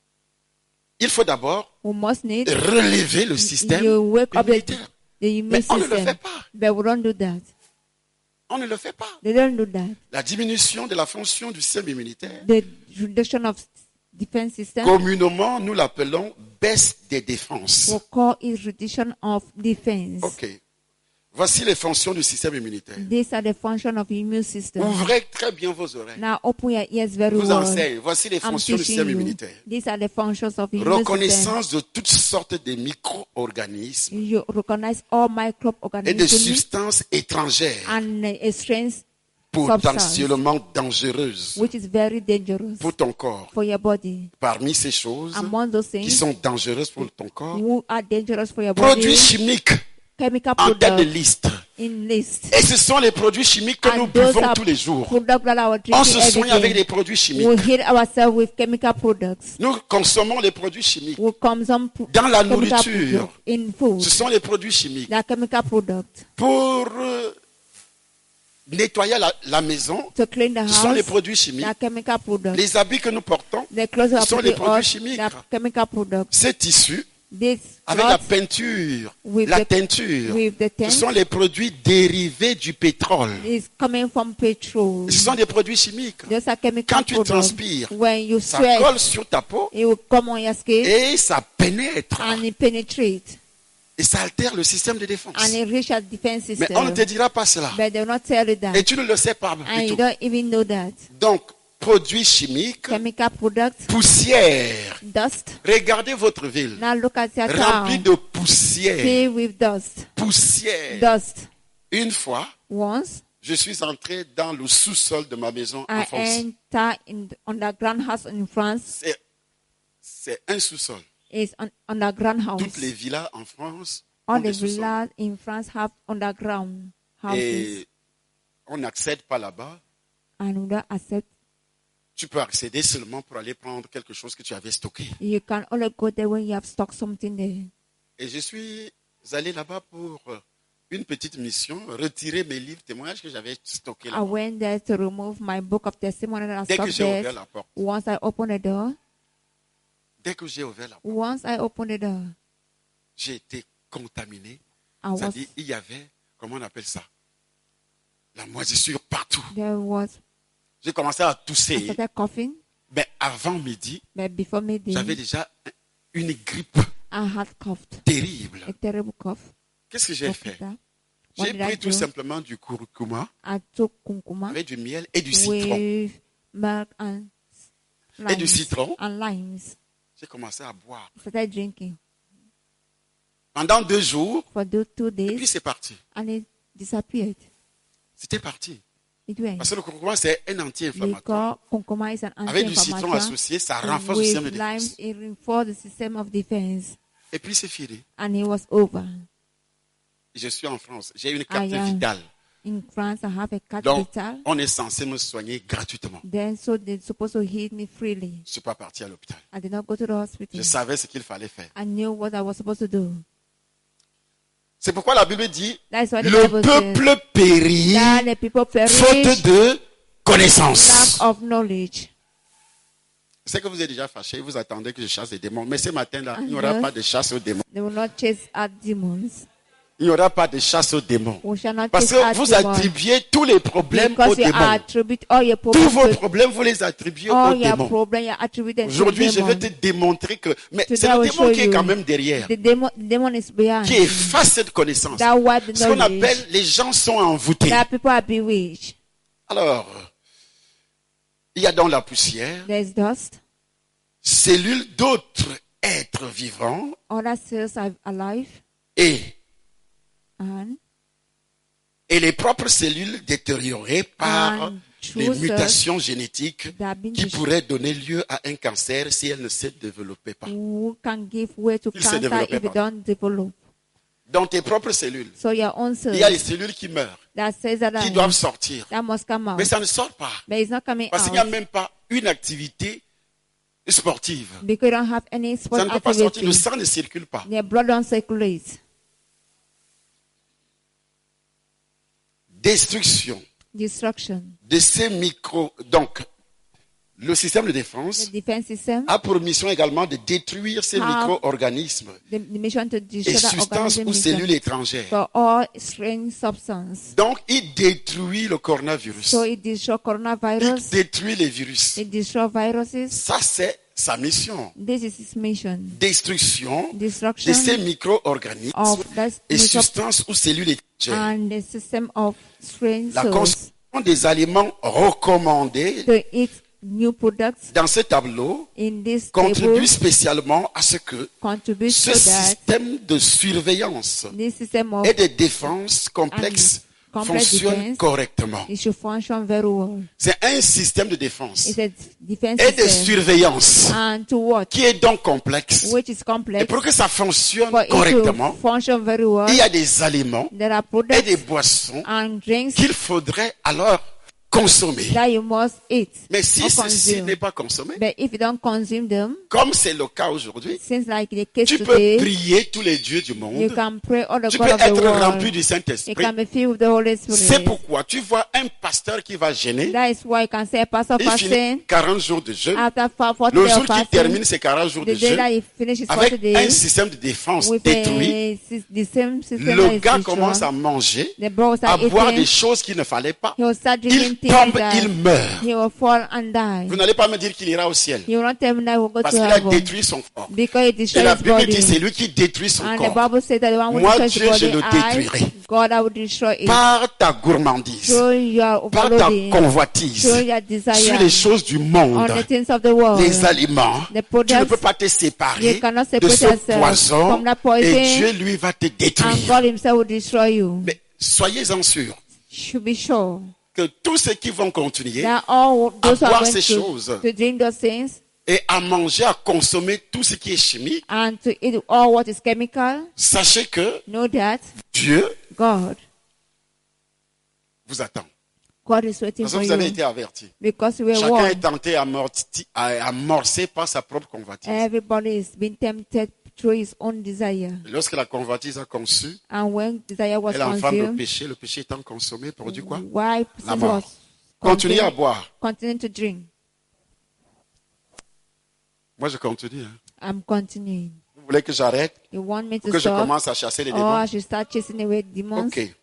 Il faut d'abord We must need relever le système you wake up immunitaire. the immune Mais on ne le system. fait pas. But we don't do that. On ne le fait pas. They don't do that. La diminution de la fonction du système immunitaire, The reduction of defense system, communément, nous l'appelons baisse des défenses. we call it reduction of defense. Ok. Voici les fonctions du système immunitaire. These are the function of immune system. Ouvrez très bien vos oreilles. Now open your ears very Je vous well. enseigne. Voici les I'm fonctions du teaching système you. immunitaire. These are the functions of immune system. Reconnaissance de toutes sortes de micro-organismes You recognize all et de microorganisms substances étrangères and a strange potentiellement dangereuses which is very dangerous pour ton corps. for your body. Parmi ces choses Among those qui things sont dangereuses pour ton corps, who are dangerous for your produits body, chimiques chemical en tête de products liste. in list. Et ce sont les produits chimiques que nous And those buvons are tous les jours. products that are On drinking se soigne avec every des day. produits We chimiques. heal ourselves with chemical products. Nous consommons les produits chimiques. We consume Dans la chemical nourriture. products in food. Ce sont les produits chimiques. They are chemical products. Pour nettoyer la maison, To clean the ce sont les house, produits they chimiques. are chemical products. Les habits que nous portons, The clothes we ce are sont les putting produits on, chimiques. they are chemical products. Ces tissus, This avec la cloth peinture, with la the- teinture, with the ce tint sont les produits dérivés du pétrole. is coming from petrol. Ce sont des produits chimiques. Those are chemical Quand tu products. transpires, When you Ça sweat, colle sur ta peau it will come on your skin et ça pénètre. and it penetrates Et ça altère le système de défense. and it reaches the defense Mais system. on ne te dira pas cela. But they will not tell you that. Et tu ne le sais pas And du you tout. don't even know that. Donc, produits chimiques, Chemical products, poussière. dust. Regardez votre ville. Now look at your Remplie town. de poussière. Filled with dust. Poussière. Dust. Une fois, Once je suis entré dans le sous-sol de ma maison en I France. enter in the underground house in France. C'est un sous-sol. It's an underground house. Toutes les villas en France ont All des the sous-sols. villas in France have underground houses. Et on n'accède pas là-bas. And we don't accept. Tu peux accéder seulement pour aller prendre quelque chose que tu avais stocké. You can only go there when you have stocked something there. Et je suis allé là-bas pour une petite mission, retirer mes livres témoignages que j'avais stockés I là. went there to remove my book of testimony that I Dès que stocked j'ai ouvert there. la porte, Once I opened the door, once I opened the door, j'ai été contaminé. I was, C'est-à-dire, il y avait, comment on appelle ça? La moisissure partout. there was, J'ai commencé à I tousser. started coughing, Mais avant midi, but before midday, j'avais déjà une grippe I had coughed, terrible. a terrible cough. Qu'est-ce que j'ai fait? Hospital. What J'ai did I pris tout do? simplement du curcuma I took kunkuma avec du miel et du citron. with milk and Et du limes. citron. And limes. J'ai commencé à boire. I started drinking Pendant 2 jours, for those 2 et puis days, c'est parti. and it disappeared. C'était parti. It went. Parce que le curcuma, c'est un anti-inflammatoire. Because kunkuma is an Avec du citron anti-inflammatory. associé, ça renforce le système de With limes, défense. it reinforced the system of defense. Et puis c'est fini. And it was over. Je suis en France. J'ai une carte I am vitale. In France, I have a Donc, capital. on est censé me soigner gratuitement. Then, so they're supposed to heal me freely. Je ne suis pas parti à l'hôpital. I did not go to the hospital. Je savais ce qu'il fallait faire. I knew what I was supposed to do. C'est pourquoi la Bible dit, That's why the le Bible says peuple périt that the people faute perish de connaissance. lack of knowledge. Je sais que vous êtes déjà fâché, vous attendez que je chasse les démons. Mais ce matin-là, il n'y aura pas de chasse aux démons. They will not chase out demons. Il n'y aura pas de chasse aux démons. We shall not Parce chase que out vous demons. attribuez tous les problèmes aux Because you démons. attribute all your Tous problems vos to problèmes, vous les attribuez aux all your démons. problems. You attribute them to Aujourd'hui, je vais demons. te démontrer que... Mais Today c'est I le will démon show qui est you quand même derrière, The demon is behind. qui efface cette connaissance. That what the Ce qu'on knowledge. appelle, les gens sont envoûtés. That people are bewitched. Alors, il y a dans la poussière, There's dust. cellules d'autres êtres vivants Other cells are alive. et And les propres cellules détériorées par And les true mutations génétiques that have been qui pourraient donner lieu à un cancer si elles ne se développaient pas. who can give way to Il se cancer développait if it pas. don't develop. Dans tes propres cellules, So your own il y a les cells cellules qui meurent, that says that qui doivent sortir. that must come out. Mais ça ne sort pas. But it's not coming Parce qu'il n'y a out. même pas une activité sportive. because you don't have any sport Ça ne peut pas sortir, activity. le sang ne circule pas. Their blood don't circulate. Destruction Destruction. de ces micros. Donc, le système de The défense defense system, a pour mission également de détruire ces micro-organismes the mission to et destroy the substances ou organism cellules étrangères. for all strange substance. Donc, il détruit le coronavirus. So it destroys Il coronavirus. détruit les virus. It destroys viruses. Ça, c'est sa mission. This is his mission. Destruction de Destruction ces micro-organismes of that et micro- substances ou cellules étrangères. and the system of strange La cells consommation des aliments recommandés to eat new products dans ce tableau in this contribue table spécialement à ce que contributes ce to that système de surveillance this system of et de défense complexe complex fonctionne defense correctement. it should function very well. C'est un système de défense It's a defense et de system surveillance and to what qui est donc complexe. which is Et complex pour que ça fonctionne for it correctement, to function very well. il y a des aliments There are et des products boissons and drinks qu'il faudrait alors consommer. that you must eat Mais si or ceci consume. n'est pas consommé, But if you don't consume them, comme c'est le cas aujourd'hui, since like the case tu peux today, prier tous les dieux du you monde. can pray all the Tu God peux of the être rempli world. du You Saint-Esprit. can be filled with the Holy C'est Spirit. pourquoi tu vois un pasteur qui va gêner. That is why you can say a pastor Il fasting finit 40 jours de jeûne. after 40 Le days jour of qu'il fasting. termine ses 40 jours de The day jeûne, that he finishes 40 avec un days système de défense with détruit, the same system that le is gars destroyed. commence à manger, The bro will à start boire des eating. choses qu'il ne fallait pas. He will start drinking Il things tombe, that il meurt. he will fall and die. Vous n'allez pas me dire qu'il ira au ciel. He will not tell me that he will go Parce to qu'il a heaven détruit son corps. because he Et destroyed la his Bible dit, body. c'est lui qui détruit son And the corps. Bible says that the one who Moi, destroys Dieu, je the le body, détruirai. God, I will destroy it. Par ta gourmandise, So you are par ta overloading. convoitise, So your sur desire les choses du monde, on the things of the world. les aliments, The tu ne products, peux pas te séparer you cannot de separate ce yourself poison from that poison, et Dieu, lui, va te and détruire. God himself will destroy you. Mais soyez-en sûrs Should be sure que tous ceux qui vont continuer that all those who are boire going ces choses to drink those things et à manger, à consommer tout ce qui est chimique, and to eat all what is chemical, sachez que know that Dieu God vous attend. God is waiting Parce que for vous avez you été avertis. because we were Chacun est warned. tenté à amorcer par sa propre convoitise. Everybody is being tempted through his own desire. Et lorsque la convoitise a conçu, And when desire was elle enfante le consumed, péché étant consommé, produit quoi? why La sin mort. was Continuez à consumed, boire. continue to drink. Moi, je continue. Hein. I'm continuing. Vous voulez que j'arrête You want me ou to que je stop, commence à chasser les or démons? I should start chasing away demons? Ok.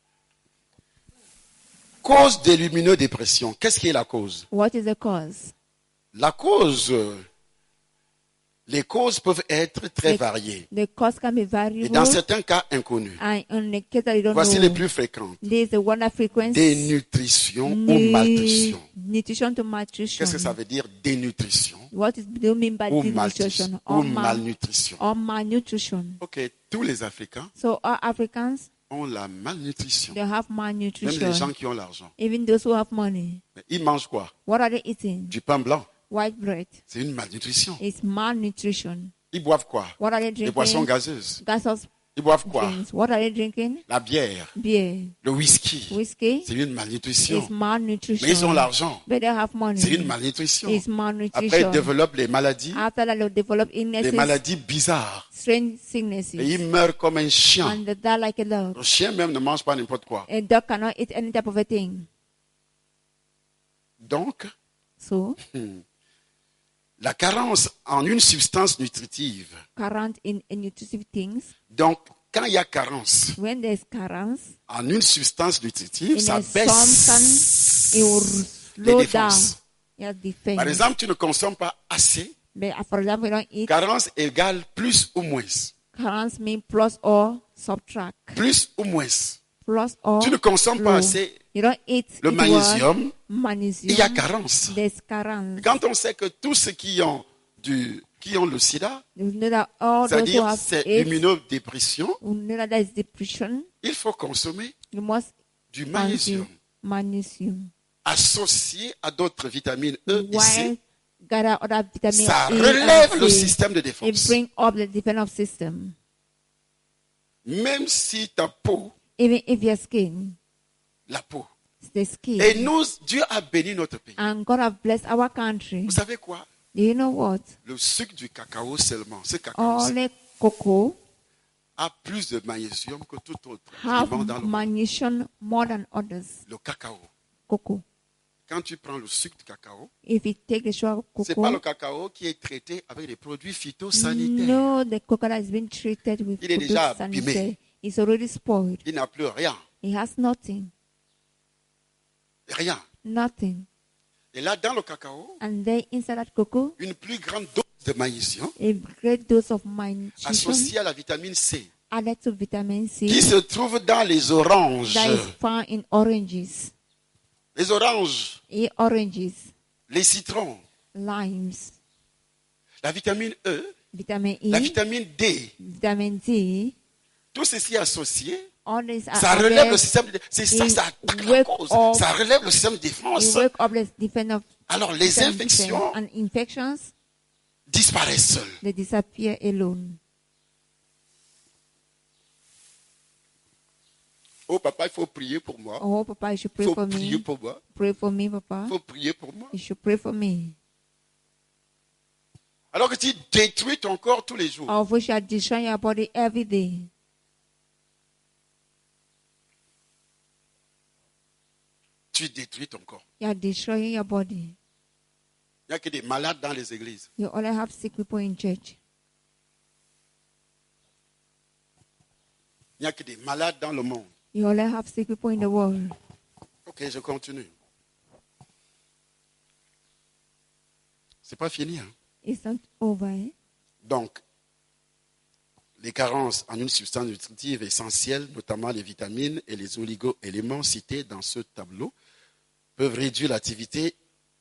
Cause de l'immunodépression. Qu'est-ce qui est la cause? What is the cause? La cause, les causes peuvent être très The- variées. The cause can be Et variable, dans certains cas, inconnues. and in the case that you don't Voici know, les plus fréquentes. there is the one that frequency Dénutrition ou malnutrition. nutrition to malnutrition. Qu'est-ce que ça veut dire dénutrition What do you mean by ou denutrition malnutrition? or malnutrition? Ok, tous les Africains So all Africans, ont la malnutrition. they have Même les gens malnutrition. qui ont l'argent. Even those who have money. Mais ils mangent quoi? What are they eating? Du pain blanc. White bread. C'est une malnutrition. It's malnutrition. Ils boivent quoi? What are they Des boissons drinking? gazeuses. Gaseous Ils boivent quoi? drinks. What are they drinking? La bière, Beer. le whisky. Whiskey. C'est une malnutrition. It's malnutrition. Mais ils ont l'argent. But they have money. C'est une malnutrition. It's Après, ils malnutrition. développent les maladies, After that, they'll develop des illnesses, maladies bizarres. strange Et sicknesses, ils meurent comme un chien. and they die like a dog. Le chien même ne mange pas n'importe quoi. A dog cannot eat any type of a thing. Donc, So, la carence en une substance nutritive. current in nutritive things. Donc, quand il y a carence When there's carence, en une substance nutritive, in ça a substance, it will baisse les slow down défenses. your defense. Par exemple, tu ne consommes pas assez. But, for example, you don't eat. Carence égale plus ou moins. Carence means plus or subtract. Plus ou moins. Plus or Tu ne consommes pas low. assez You don't eat le it magnésium. well. Magnesium. Il y a carence. There's carence. Quand on sait que tous ceux qui ont le sida, You know that all those who c'est-à-dire have c'est AIDS, l'immunodépression, you know that there is depression, il faut consommer you must du magnésium consume magnesium. associé à d'autres vitamines E et C. While gather other vitamin Ça A relève and le C, système de it défense. bring up the defense system. Même si ta peau, Even if your skin, la peau. the skin, Et nous, Dieu a béni notre pays. and God have blessed our country. Vous savez quoi? Do you know what? Le sucre du cacao seulement, ce cacao Only cocoa a plus de magnésium que tout autre have aliment dans le monde. magnesium more than others. Le cacao. Cocoa. Quand tu prends le sucre du cacao, If you take the sugar c'est pas le cocoa, cacao qui est traité avec des produits phytosanitaires. no, the cocoa has been treated with Il est déjà products abîmé. sanitary. It's already spoiled. Il n'a plus rien. It has nothing. Rien. Nothing. Et là, dans le cacao, And then inside that cocoa, une plus grande dose de magnésium a great dose of magnesium associée à la vitamine C added to vitamin qui C se trouve dans les oranges. that is found in oranges. Les oranges, Oranges, les citrons, limes, la vitamine E, vitamin la E, vitamine D. vitamin D. Tout ceci associé, All these are ça relève le added. système. C'est ça, It ça attaque la wake cause. up- Ça relève le système de défense. It wake up the defense of Alors les system infections defense, and infections. disparaissent seules. They disappear alone. Oh papa, il faut prier pour moi. Oh, Papa, you should Il pray faut for prier me. pour moi. Pray for me, Papa. Il faut prier pour moi. You should pray for me. Alors que tu détruis ton corps tous les jours. Of which you are destroying your body every day. Tu détruis ton corps. You are destroying your body. Il n'y a que des malades dans les églises. You only have sick people in church. Il n'y a que des malades dans le monde. You only have sick people in the world. Ok, je continue. C'est pas fini. Hein? It's not over. Eh? Donc, les carences en une substance nutritive essentielle, notamment les vitamines et les oligo-éléments cités dans ce tableau, peuvent réduire l'activité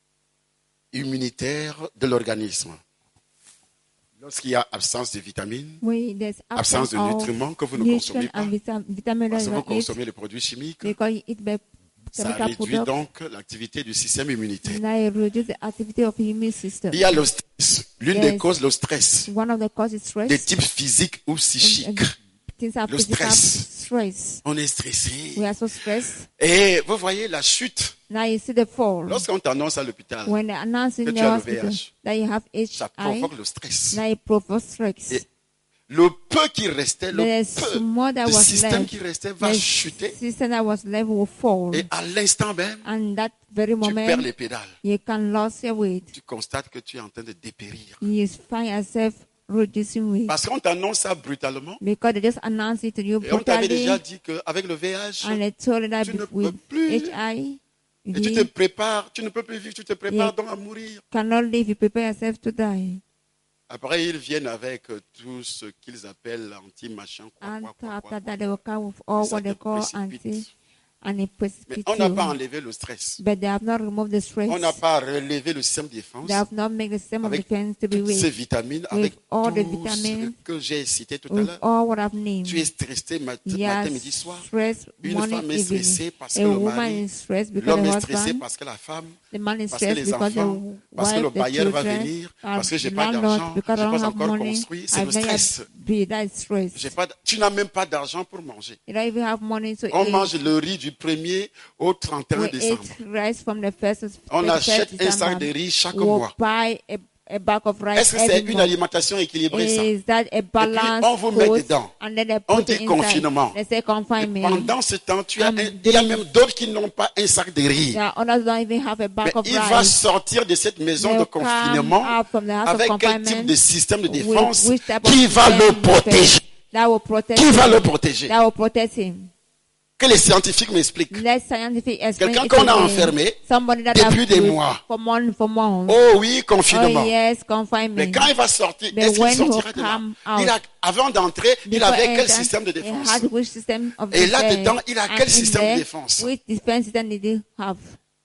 immunitaire de l'organisme. Lorsqu'il y a absence de vitamines, When there's absence de of nutriments que vous ne consommez nutrition pas, and vitamin parce que vous that you eat, consommez les produits chimiques, because you eat the ça chemical réduit products, donc l'activité du système immunitaire. now it reduces the activity of the immune system. Il y a le stress. L'une des Yes. causes, le stress, One of the causes is de stress. type physique ou psychique. Things are Le physical stress. stress. On est stressé. We are so stressed. Et vous voyez la chute. Now you see the fall. Lorsqu'on t'annonce à l'hôpital, When they announce que in tu the as le hospital VIH, that you have ça HI, provoque le stress. now it provokes stress. Et le peu qui restait, le The peu small that de was système left, qui restait va the chuter. system that was left will fall. Et à l'instant même, And that very tu perds moment, les pédales. you can lose your weight. Tu constates que tu es en train de dépérir. You find yourself reducing weight. Parce qu'on t'annonce ça brutalement. Because they just announced it to you Et on t'avait brutally. déjà dit qu'avec le VIH, And they told you that tu ne with peux plus. HI, et tu te prépares, tu ne peux plus vivre, tu te prépares Yeah. donc à mourir. cannot live, you prepare yourself to die. Après, ils viennent avec tout ce qu'ils appellent anti-machin. And quoi. after that, they will come with all Ça what they te call précipite. anti and it Mais precipitate on n'a pas you. enlevé le stress. But they have not removed the stress. On n'a pas relevé le système de défense They have not made the system of avec defense to be toutes ces weak. vitamines, avec all the tout vitamins, ce que j'ai cité tout à With l'heure. all what I've named. Tu es stressé matin, Yes, midi, soir. stress, Une morning, femme est evening. stressée parce que A le woman mari, is stressed because l'homme the est stressé husband. parce que la femme, The man is parce que stressed les because the enfants, parce que le wife, the bailleur va children, venir, parce que j'ai and pas landlord, d'argent, because I j'ai don't pas have encore money. construit, c'est le I've never stress. be that stress. Tu n'as même pas d'argent pour manger. You don't even have money to On eat. mange le riz du 1er au 31 We décembre. eat rice from the first to On 31st achète un sac de December. riz chaque We'll mois. buy a bag of rice Est-ce que c'est every une month. alimentation équilibrée, ça? Is that a balance on vous met food? dedans. And then they On put dit it inside. confinement. They say Et confinement. pendant ce temps, il y a during- même d'autres qui n'ont pas un sac de riz. Yeah, others don't even have a bag Mais of il va rice. sortir de cette maison They'll de confinement come out from the house of avec quel confinement type de système de with défense which type of qui va system le defense protéger. That will protect Qui va him. le protéger? That will protect him. Que les scientifiques m'expliquent. Let scientific explain Quelqu'un it qu'on a to me. enfermé Somebody that depuis have des been mois. for months. Oh oui, confinement. Oh yes, Mais confinement. quand il va sortir, But est-ce qu'il when he sortira de là? come out, Avant d'entrer, il Before avait quel enter, système de he défense? had which system of Et defense? là-dedans, il a And quel in système de there, défense? Which defense system did he have?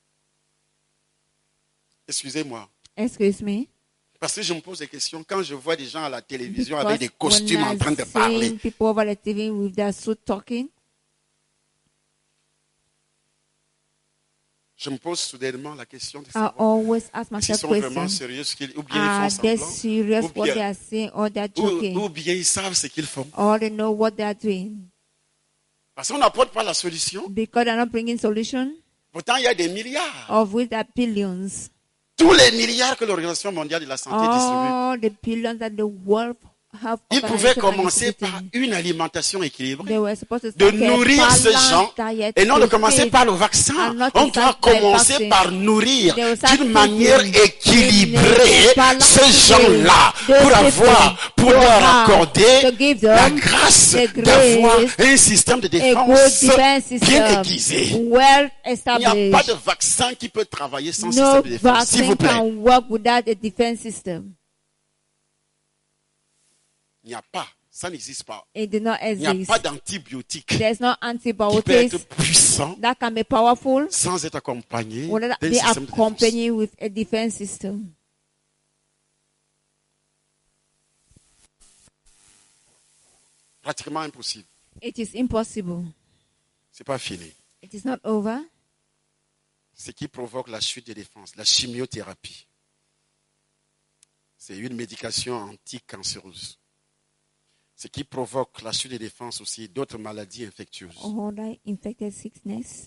Excusez-moi. Excuse me. Parce que je me pose des questions quand je vois des gens à la télévision Because avec des costumes when en I train de see parler. people over the TV with their suit talking, Je me pose soudainement la question de I savoir always ask s'ils myself sont vraiment questions. sérieux, ou bien Are ils font they semblant, serious ou what they bien, are saying or they are joking? ou bien ils savent ce qu'ils font. Or they know what they are doing? Parce qu'on n'apporte pas la solution. Because they're not bringing solution, Pourtant, il y a des milliards. of which there are billions. tous les milliards que l'Organisation mondiale de la santé distribue, all the billions that the World Health ils pouvaient Organization are commencer par distributing. une alimentation équilibrée, They were supposed to de start a nourrir ces gens, balanced diet et non de to commencer feed par le vaccin. and not On to doit start by commencer vaccine. par nourrir They will start d'une manière feeding équilibrée in a balanced ces way. gens-là Those pour people leur have accorder to give them la grâce the d'avoir grace, un système de a good défense defense bien system, aiguisé. well Il n'y a established. pas de vaccin qui peut travailler sans No système de défense, s'il vous vaccine plaît. can work without a defense system. Il n'y a pas, ça n'existe pas. It did not Il n'y a exist. pas d'antibiotique There's no qui peut antibiotics être puissant that can be powerful sans être accompagné without d'un be système de défense. accompanied with a defense system. Pratiquement impossible. It is impossible. C'est pas fini. It is not over. Ce qui provoque la chute des défenses, la chimiothérapie. C'est une médication anticancéreuse. Ce qui provoque la chute des défenses aussi, d'autres maladies infectieuses. Other infected sickness.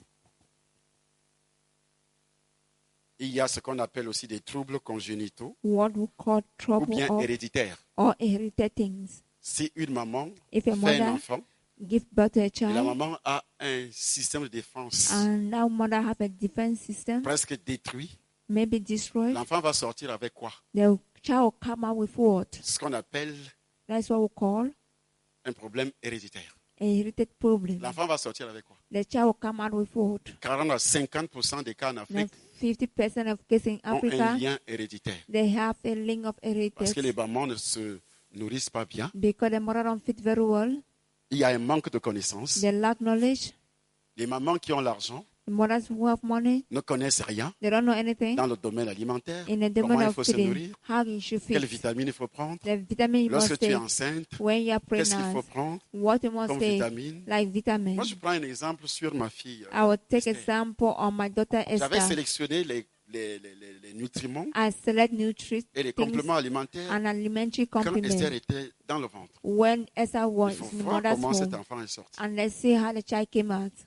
Il y a ce qu'on appelle aussi des troubles congénitaux What we call ou trouble bien of héréditaires. or inherited things. Si une maman If a fait un mother enfant give birth to a et la child maman a un système de défense and that mother have a defense system, presque détruit, maybe destroyed, l'enfant va sortir avec quoi? the child will come out with what? Ce qu'on appelle That's what we call un problème héréditaire. a inherited problem. L'enfant va sortir avec quoi? The child will come out with what? 40 à 50% des cas en Now, Afrique 50% of cases in ont Africa, un lien héréditaire. they have a link of Parce que les heritage mamans ne se nourrissent pas bien. because the mother don't fit very well. Il y a un manque de connaissances. They lack knowledge. Les mamans qui ont l'argent The mothers who have money, ne connaissent rien they don't know anything dans le domaine alimentaire. in the Comment domain il of faut se feeding, nourrir, how you should quelles feed, vitamines il faut prendre. the vitamin you Lorsque must tu es take, enceinte, when you are qu'est-ce qu'il faut pregnant, prendre what you must comme take, vitamine. like vitamin. Moi, je prends un exemple sur ma fille. I will take Esther. example on my daughter J'avais Esther. sélectionné les nutriments I select nutrients et les compléments alimentaires and alimentary quand complement Esther était dans le ventre. when Esther Il was faut in the voir mother's comment cet home, enfant est sorti. and let's see how the child came out.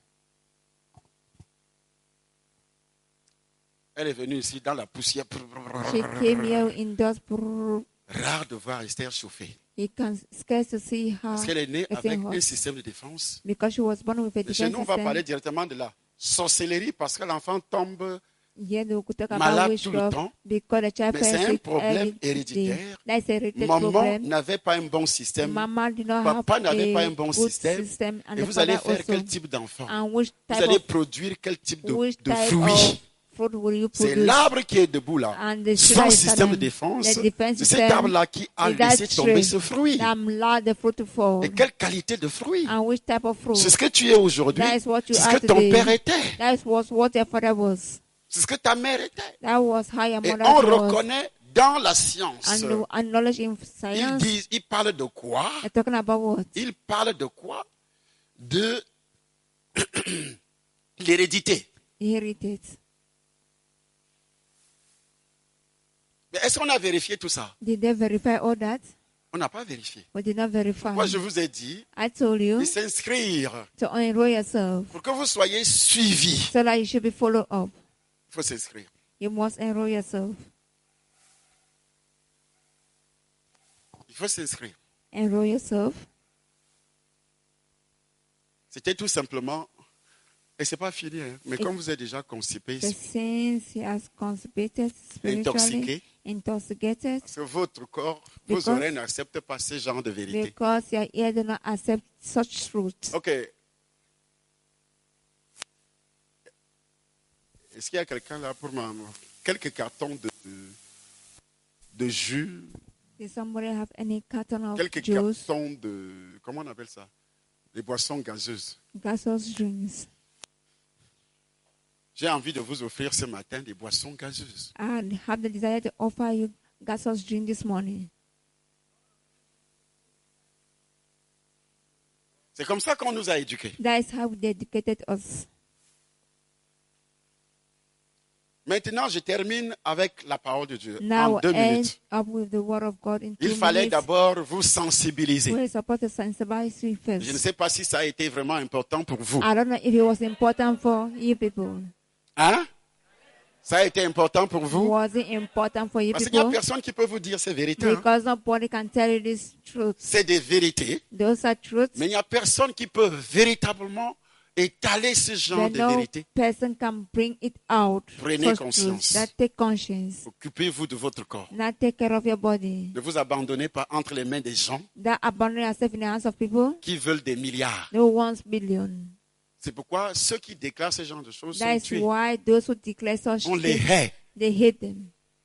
Elle est venue ici dans la poussière. She came here in dust. Rare de voir Esther chauffer. You can scarce to see her Parce qu'elle est née avec getting un hot système de défense. because she was born with a Mais chez defense nous, on va parler system. directement de la sorcellerie parce que l'enfant tombe. Here they could talk Malade about tout le witchcraft temps. because the child Mais c'est un fell sick problème early. héréditaire. That's a hereditary Maman problem. n'avait pas un bon système. Mama did not Papa have n'avait pas a un bon good système. system, and Et the vous allez father faire quel also. type d'enfant? And which Vous type allez of produire quel type de which type fruits? of fruit will you C'est produce? l'arbre qui est debout là. And the Sans tree is système de standing. défense, The defense c'est cet system arbre-là qui a is that laissé tomber tree ce fruit. that allowed the fruit to fall. Et quelle qualité de fruit? And which type of fruit? C'est ce que tu es aujourd'hui. That is what you C'est ce are que ton today. père était. That was what your father was. C'est ce que ta mère était. That was how your Et mother on was. reconnaît dans la science. And the knowledge in science, Ils parlent de quoi? they're talking about what? Ils parlent de quoi? De l'hérédité. Heritage. Mais est-ce qu'on a vérifié tout ça? Did they verify all that? On n'a pas vérifié. We did not verify. Moi, je vous ai dit I told you de s'inscrire to enroll yourself pour que vous soyez suivis. so that you should be followed up. Il faut s'inscrire. You must enroll yourself. Il faut s'inscrire. Enroll yourself. C'était tout simplement, et c'est pas fini, hein, mais comme vous êtes déjà constipé, The since he has constipated spiritually, intoxiqué, intoxicated, parce que votre corps, vos Because- oreilles n'acceptent pas ce genre de vérité. because your ear do not accept such truth. Ok. Est-ce qu'il y a quelqu'un là pour quelques cartons de jus, Does somebody have any carton of quelques juice, cartons de, comment on appelle ça? Des boissons gazeuses. gaseous drinks? J'ai envie de vous offrir ce matin des boissons gazeuses. I have the desire to offer you gaseous drink this morning. C'est comme ça qu'on nous a éduqués. That is how they educated us. Maintenant, je termine avec la parole de Dieu Now en 2 end minutes. up with the word of God in 2 Il fallait minutes. d'abord vous sensibiliser. We're supposed to sensibilize you first. Je ne sais pas si ça a été vraiment important pour vous. I don't know if it was important for you people. Hein? Ça a été important pour vous? Was it important for you Parce qu'il n'y a people? personne qui peut vous dire ces vérités. Hein. Because nobody can tell you this truth. C'est des vérités, Those are truths. mais il n'y a personne qui peut véritablement étaler ce genre That de no vérité. person can bring it out. Prenez Such conscience. truths. That take conscience. Occupez-vous de votre corps. Not take care of your body. Ne vous abandonnez pas entre les mains des gens That abandon yourself in the hands of people qui veulent des milliards. who wants billion. C'est pourquoi ceux qui déclarent ce genre de choses sont That is tués. why those who declare such On les things, hait. they hate them.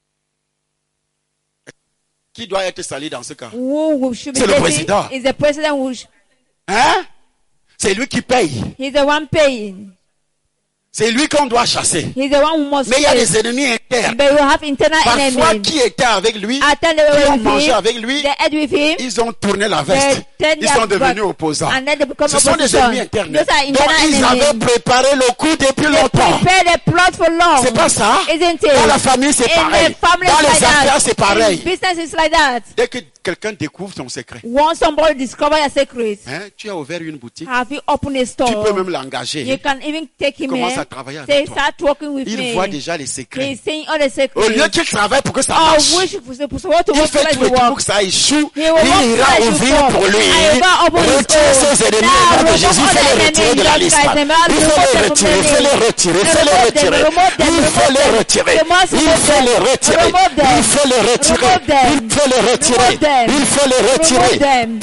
Qui doit être sali dans ce cas? Who should be C'est le hating président. is the president Hein? C'est lui qui paye. he's the one paying. C'est lui qu'on doit chasser. He's the one who must Mais il y a pay. des ennemis internes. But you have internal Parfois, enemies. qui étaient avec lui, Attend they qui were ont with mangé him, avec lui, they ate with him, ils ont tourné la veste. they Ils turned sont their devenus back, opposants. and then they become Ce sont des opposition. ennemis internes. Those are Donc, internal ils enemies. avaient préparé le coup depuis They longtemps. prepare the plot for long. C'est pas ça? Isn't it? Dans la famille, c'est In pareil. the family, Dans it's les like affaires, that. c'est pareil. In business, it's like that. Dès que quelqu'un découvre ton secret, Once somebody discover your secret, hein, tu as ouvert une boutique, have you opened a store? tu peux même You l'engager. can even take him Commence in. à travailler Say, avec toi. start working with Il me. voit déjà les secrets. He's saying all the secrets. Au lieu qu'il travaille pour que ça I marche, wish for someone to il work fait like tout the et tout pour work. que ça échoue. He will work Il ira like you ouvrir come. pour lui. I will open his Retirer own. ses ennemis Now, au nom de Jésus. remove all Fais-les the retirer de enemies la in liste. Jesus Christ. Il faut les retirer. Fais-les retirer. Fais-les retirer. Il faut les retirer. Il faut les retirer. Il faut les retirer. Il faut les retirer. Il faut les retirer.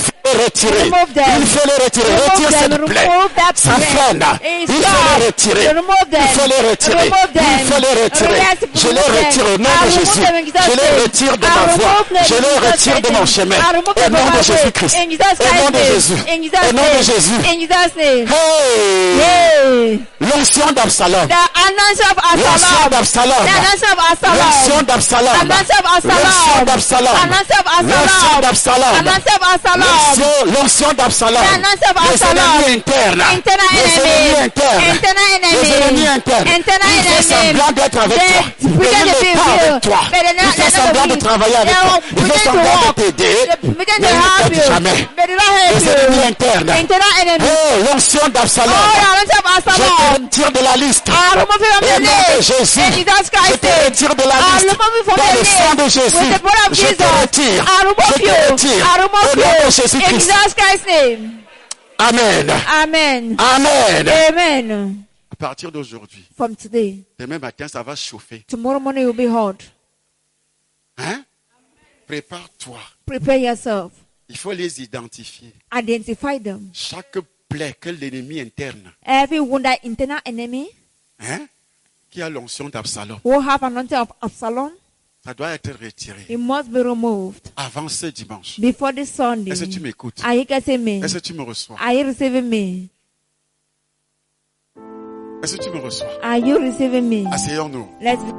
Il faut les retirer. Retire cette plaie. Ça freine. Il faut les retirer. Il faut les retirer. Il faut les retirer. Je les retire au nom de Jésus. Je les retire de ma voie. Je les retire de mon chemin. Au nom de Jésus-Christ. Au nom de Jésus. Au nom de Jésus. In Jesus' name. Hey! Hey! L'onction d'Absalom. The anointing of L'onction Absalom. d'Absalom. The anointing of Absalom. L'onction d'Absalom. Anointing of Absalom. L'onction d'Absalom. Anointing of L'onction Absalom. d'Absalom. Anointing of Absalom. L'onction d'Absalom. The anointing of Les Absalom. ennemis internes. Internal Les ennemis enemy. internes. Internal Les ennemis enemy. internes. Internal Il fait enemy. semblant d'être avec They toi. Mais pretend il to be n'est pas with you. avec toi. But they're not- Il fait they're not semblant de with you. travailler avec They toi. will Il fait pretend to semblant de walk. t'aider. They pretend Mais to il ne help t'aide you. jamais. But they don't help Les ennemis you. internes. Internal enemy. Oh, l'onction d'Absalom. Oh, the anointing of Je te Absalom. retire de la liste. I remove it from Au your nom de list. Jésus. In Jesus Je Christ's te name. retire de la I liste. remove it from Dans your le sang de list. Jésus. With the blood of Je te Jesus. retire. I remove Je te you. retire. I remove Au nom de you. In Jésus-Christ. Jesus Christ's name. Amen. Amen. Amen. Amen. À partir d'aujourd'hui, From today, demain matin, ça va chauffer. tomorrow morning will be hot. Hein? Prépare-toi. Prepare yourself. Il faut les identifier. Identify them. Chaque plaie que l'ennemi interne, Every wounded internal enemy hein, qui a l'onction d'Absalom, who have anointing of Absalom, ça doit être retiré it must be removed avant ce dimanche. before this Sunday. Est-ce que tu m'écoutes? Are you getting me? Est-ce que tu me reçois? Are you receiving me? Est-ce que tu me reçois? Are you receiving me? Asseyons-nous. Let's